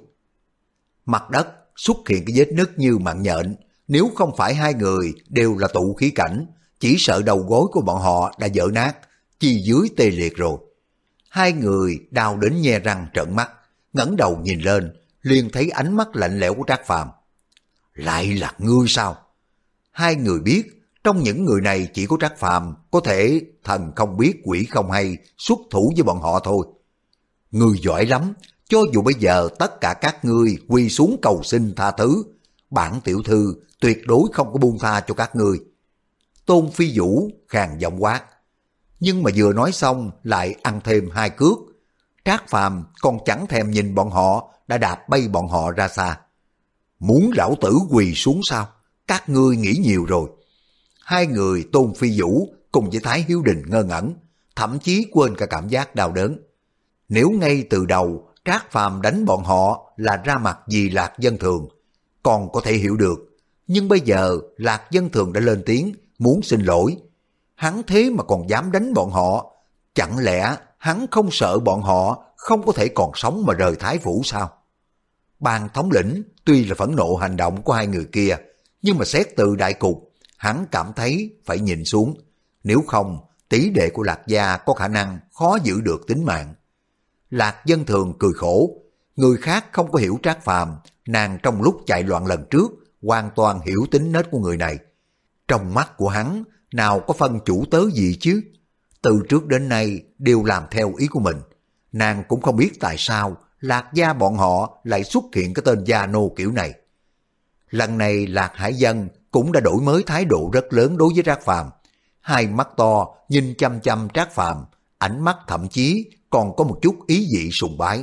A: Mặt đất xuất hiện cái vết nứt như mạng nhện, nếu không phải hai người đều là tụ khí cảnh, chỉ sợ đầu gối của bọn họ đã vỡ nát, chi dưới tê liệt rồi. Hai người đau đến nhe răng trợn mắt, ngẩng đầu nhìn lên, liền thấy ánh mắt lạnh lẽo của Trác Phàm. Lại là ngươi sao? Hai người biết, trong những người này chỉ có Trác Phàm có thể thần không biết quỷ không hay xuất thủ với bọn họ thôi. Ngươi giỏi lắm, cho dù bây giờ tất cả các ngươi quỳ xuống cầu xin tha thứ, bản tiểu thư tuyệt đối không có buông tha cho các ngươi. Tôn Phi Vũ khàn giọng quát, nhưng mà vừa nói xong lại ăn thêm hai cước. Trác Phàm còn chẳng thèm nhìn bọn họ, đã đạp bay bọn họ ra xa. Muốn lão tử quỳ xuống sao? Các ngươi nghĩ nhiều rồi. Hai người Tôn Phi Vũ cùng với Thái Hiếu Đình ngơ ngẩn, thậm chí quên cả cảm giác đau đớn. Nếu ngay từ đầu Trác Phàm đánh bọn họ là ra mặt vì Lạc Dân Thường, còn có thể hiểu được. Nhưng bây giờ Lạc Dân Thường đã lên tiếng muốn xin lỗi. Hắn thế mà còn dám đánh bọn họ, chẳng lẽ hắn không sợ bọn họ không có thể còn sống mà rời Thái Phủ sao? Ban thống lĩnh tuy là phẫn nộ hành động của hai người kia, nhưng mà xét từ đại cục, hắn cảm thấy phải nhìn xuống. Nếu không, tỷ đệ của Lạc gia có khả năng khó giữ được tính mạng. Lạc Dân Thường cười khổ, người khác không có hiểu Trác Phàm, nàng trong lúc chạy loạn lần trước hoàn toàn hiểu tính nết của người này. Trong mắt của hắn nào có phân chủ tớ gì chứ? Từ trước đến nay đều làm theo ý của mình. Nàng cũng không biết tại sao Lạc gia bọn họ lại xuất hiện cái tên gia nô kiểu này. Lần này Lạc Hải Dân cũng đã đổi mới thái độ rất lớn đối với Trác Phàm. Hai mắt to nhìn chăm chăm Trác Phàm, ánh mắt thậm chí còn có một chút ý dị sùng bái.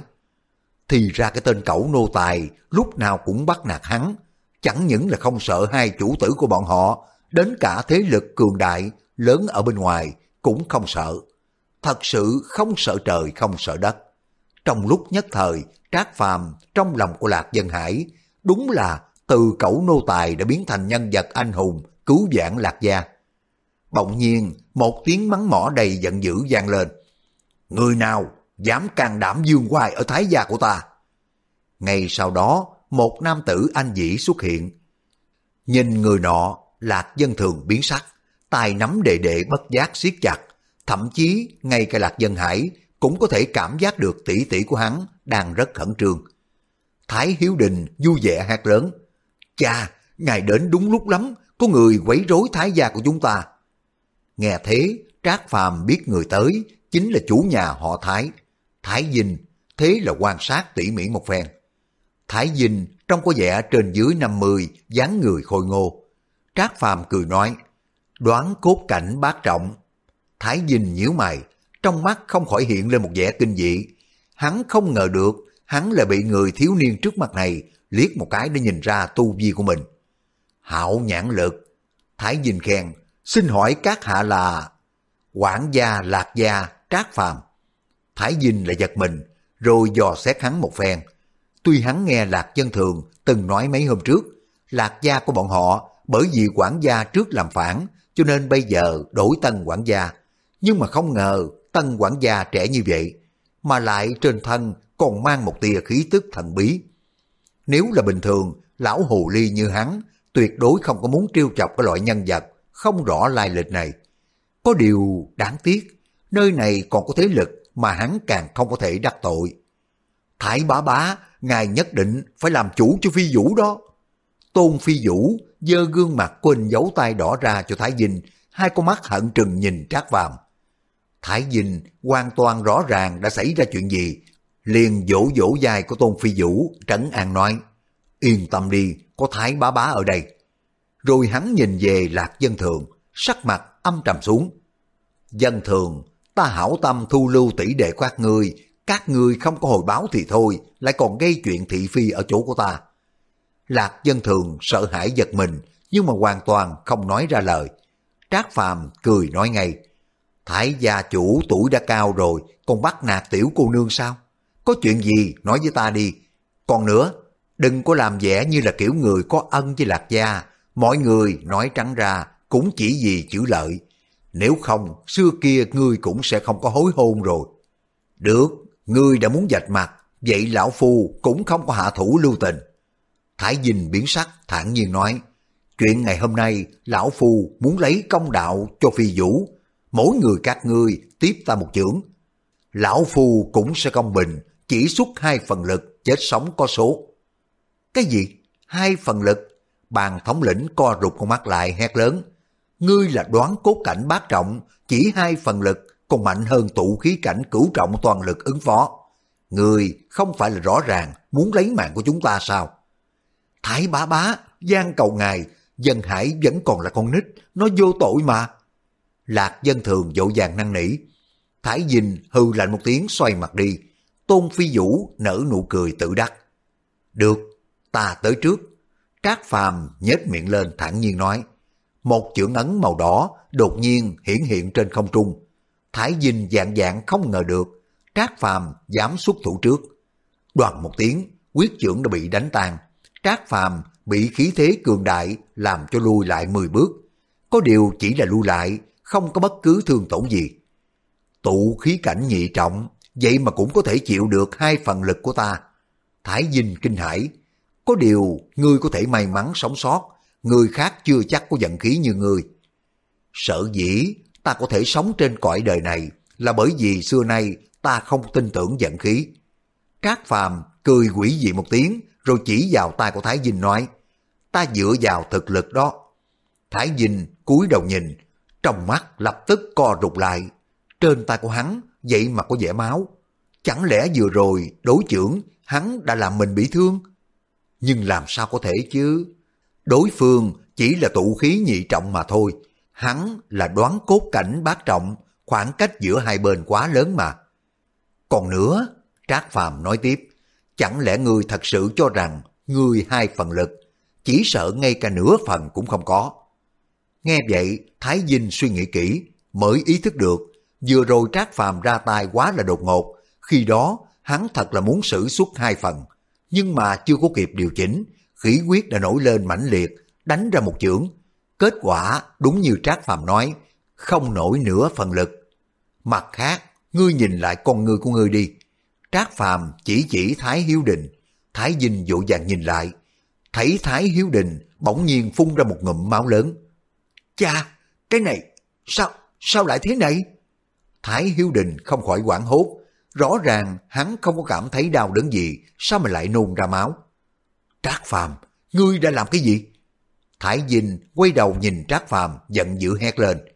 A: Thì ra cái tên cẩu nô tài lúc nào cũng bắt nạt hắn, chẳng những là không sợ hai chủ tử của bọn họ, đến cả thế lực cường đại lớn ở bên ngoài cũng không sợ. Thật sự không sợ trời không sợ đất. Trong lúc nhất thời, Trác Phàm trong lòng của Lạc Dân Hải đúng là từ cẩu nô tài đã biến thành nhân vật anh hùng cứu vãn Lạc gia. Bỗng nhiên một tiếng mắng mỏ đầy giận dữ vang lên. Người nào dám can đảm dương oai ở Thái gia của ta? Ngay sau đó một nam tử anh dĩ xuất hiện. Nhìn người nọ, Lạc Dân Thường biến sắc, tay nắm đệ đệ bất giác siết chặt, thậm chí ngay cả Lạc Dân Hải cũng có thể cảm giác được tỷ tỷ của hắn đang rất khẩn trương. Thái Hiếu Đình vui vẻ hét lớn, cha, ngài đến đúng lúc lắm, có người quấy rối Thái gia của chúng ta. Nghe thế, Trác Phàm biết người tới chính là chủ nhà họ Thái, Thái Dinh, thế là quan sát tỉ mỉ một phen. Thái Dinh trông có vẻ trên dưới năm mươi, dáng người khôi ngô. Trác Phàm cười nói, đoán cốt cảnh bát trọng. Thái Dinh nhíu mày, trong mắt không khỏi hiện lên một vẻ kinh dị. Hắn không ngờ được, hắn là bị người thiếu niên trước mặt này liếc một cái để nhìn ra tu vi của mình. Hảo nhãn lực. Thái Dinh khen, xin hỏi các hạ là... Quản gia Lạc Gia Trác Phàm. Thái Dinh lại giật mình, rồi dò xét hắn một phen. Tuy hắn nghe Lạc Dân Thường từng nói mấy hôm trước, Lạc Gia của bọn họ bởi vì quản gia trước làm phản, cho nên bây giờ đổi tân quản gia. Nhưng mà không ngờ tân quản gia trẻ như vậy, mà lại trên thân còn mang một tia khí tức thần bí. Nếu là bình thường, lão hồ ly như hắn tuyệt đối không có muốn trêu chọc cái loại nhân vật không rõ lai lịch này. Có điều đáng tiếc, nơi này còn có thế lực mà hắn càng không có thể đắc tội. Thái bá bá, ngài nhất định phải làm chủ cho Phi Vũ đó. Tôn Phi Vũ giơ gương mặt quên dấu tay đỏ ra cho Thái Dinh, hai con mắt hận trừng nhìn Trác Phàm. Thái Dinh hoàn toàn rõ ràng đã xảy ra chuyện gì, liền vỗ vỗ vai của Tôn Phi Vũ, trấn an nói, yên tâm đi, có Thái bá bá ở đây. Rồi hắn nhìn về Lạc Dân Thường, sắc mặt âm trầm xuống. Dân Thường, ta hảo tâm thu lưu tỷ đệ của các ngươi, các ngươi không có hồi báo thì thôi, lại còn gây chuyện thị phi ở chỗ của ta. Lạc Dân Thường sợ hãi giật mình, nhưng mà hoàn toàn không nói ra lời. Trác Phàm cười nói ngay, Thái gia chủ tuổi đã cao rồi, còn bắt nạt tiểu cô nương sao? Có chuyện gì nói với ta đi. Còn nữa, đừng có làm vẻ như là kiểu người có ân với Lạc gia, mọi người nói trắng ra cũng chỉ vì chữ lợi. Nếu không, xưa kia ngươi cũng sẽ không có hối hôn rồi. Được, ngươi đã muốn vạch mặt, vậy lão phu cũng không có hạ thủ lưu tình. Thái Dinh biến sắc, thản nhiên nói, chuyện ngày hôm nay, lão phu muốn lấy công đạo cho Phi Vũ. Mỗi người các ngươi tiếp ta một chưởng. Lão phu cũng sẽ công bình, chỉ xuất hai phần lực, chết sống có số. Cái gì? Hai phần lực? Bàn thống lĩnh co rụt con mắt lại hét lớn. Ngươi là đoán cốt cảnh bát trọng, chỉ hai phần lực, còn mạnh hơn tụ khí cảnh cửu trọng toàn lực ứng phó. Ngươi không phải là rõ ràng muốn lấy mạng của chúng ta sao? Thái bá bá, gian cầu ngài, Dân Hải vẫn còn là con nít, nó vô tội mà. Lạc Dân Thường vội vàng năn nỉ. Thái Dinh hừ lạnh một tiếng xoay mặt đi. Tôn Phi Vũ nở nụ cười tự đắc. Được, ta tới trước. Trác Phàm nhếch miệng lên thản nhiên nói. Một chưởng ấn màu đỏ đột nhiên hiển hiện trên không trung. Thái Dinh dạng dạng không ngờ được Trác Phàm dám xuất thủ trước. Đoàn một tiếng, quyết chưởng đã bị đánh tan. Trác Phàm bị khí thế cường đại làm cho lui lại mười bước. Có điều chỉ là lui lại, không có bất cứ thương tổn gì. Tụ khí cảnh nhị trọng, vậy mà cũng có thể chịu được hai phần lực của ta. Thái Dinh kinh hãi. Có điều ngươi có thể may mắn sống sót, người khác chưa chắc có vận khí như ngươi. Sở dĩ ta có thể sống trên cõi đời này là bởi vì xưa nay ta không tin tưởng vận khí. Trác Phàm cười quỷ dị một tiếng rồi chỉ vào tay của Thái Dinh nói, ta dựa vào thực lực đó. Thái Dinh cúi đầu nhìn, trong mắt lập tức co rụt lại. Trên tay của hắn vậy mà có vẻ máu. Chẳng lẽ vừa rồi đối chưởng hắn đã làm mình bị thương? Nhưng làm sao có thể chứ? Đối phương chỉ là tụ khí nhị trọng mà thôi. Hắn là đoán cốt cảnh bát trọng, khoảng cách giữa hai bên quá lớn mà. Còn nữa, Trác Phàm nói tiếp, chẳng lẽ ngươi thật sự cho rằng ngươi hai phần lực, chỉ sợ ngay cả nửa phần cũng không có. Nghe vậy, Thái Dinh suy nghĩ kỹ, mới ý thức được, vừa rồi Trác Phàm ra tay quá là đột ngột, khi đó hắn thật là muốn sử xuất hai phần, nhưng mà chưa có kịp điều chỉnh, khí huyết đã nổi lên mãnh liệt, đánh ra một chưởng. Kết quả đúng như Trác Phàm nói, không nổi nửa phần lực. Mặt khác, ngươi nhìn lại con ngươi của ngươi đi. Trác Phàm chỉ chỉ Thái Hiếu Đình. Thái Dinh vội vàng nhìn lại, thấy Thái Hiếu Đình bỗng nhiên phun ra một ngụm máu lớn. Cha, cái này, sao, sao lại thế này? Thái Hiếu Đình không khỏi hoảng hốt, rõ ràng hắn không có cảm thấy đau đớn gì, sao mà lại nôn ra máu? Trác Phàm, ngươi đã làm cái gì? Thái Dinh quay đầu nhìn Trác Phàm giận dữ hét lên.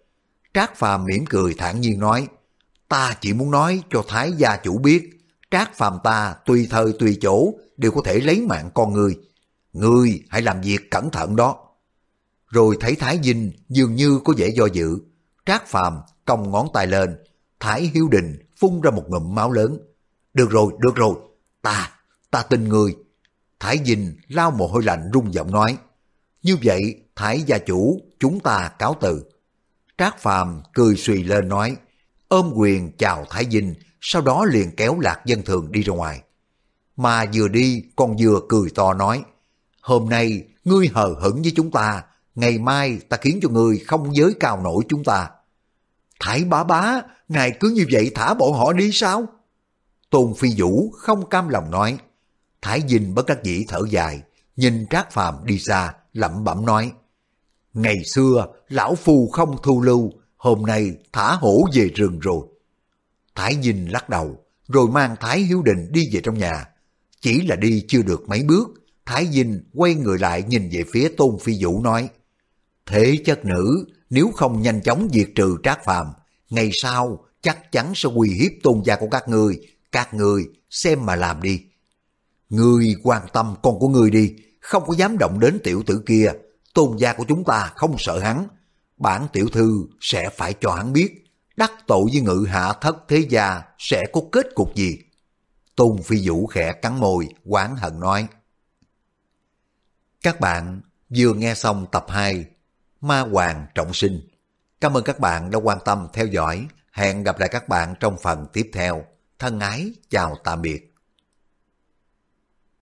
A: Trác Phàm mỉm cười thản nhiên nói, ta chỉ muốn nói cho Thái gia chủ biết, Trác Phàm ta tùy thời tùy chỗ đều có thể lấy mạng con người. Ngươi hãy làm việc cẩn thận đó. Rồi thấy Thái Dinh dường như có vẻ do dự. Trác Phàm cong ngón tay lên, Thái Hiếu Đình phun ra một ngụm máu lớn. Được rồi, được rồi, ta, ta tin ngươi. Thái Dinh lau mồ hôi lạnh run giọng nói, như vậy Thái gia chủ chúng ta cáo từ. Trác Phàm cười suy lên nói, ôm quyền chào Thái Dinh, sau đó liền kéo Lạc Dân Thường đi ra ngoài. Mà vừa đi còn vừa cười to nói, hôm nay ngươi hờ hững với chúng ta, ngày mai ta khiến cho ngươi không giới cao nổi chúng ta. Thái bá bá, ngài cứ như vậy thả bọn họ đi sao? Tôn Phi Vũ không cam lòng nói. Thái Dinh bất đắc dĩ thở dài, nhìn Trác Phàm đi xa, lẩm bẩm nói, ngày xưa lão phu không thu lưu, hôm nay thả hổ về rừng rồi. Thái Dinh lắc đầu, rồi mang Thái Hiếu Đình đi về trong nhà. Chỉ là đi chưa được mấy bước, Thái Dinh quay người lại nhìn về phía Tôn Phi Vũ nói, thế chất nữ nếu không nhanh chóng diệt trừ Trác Phàm, ngày sau chắc chắn sẽ uy hiếp tôn gia của các ngươi, các ngươi xem mà làm đi. Ngươi quan tâm con của ngươi đi, không có dám động đến tiểu tử kia, tôn gia của chúng ta không sợ hắn. Bản tiểu thư sẽ phải cho hắn biết, đắc tội với Ngự Hạ Thất thế gia sẽ có kết cục gì. Tôn Phi Vũ khẽ cắn môi, oán hận nói. Các bạn vừa nghe xong tập hai Ma Hoàng Trọng Sinh. Cảm ơn các bạn đã quan tâm theo dõi. Hẹn gặp lại các bạn trong phần tiếp theo. Thân ái chào tạm biệt.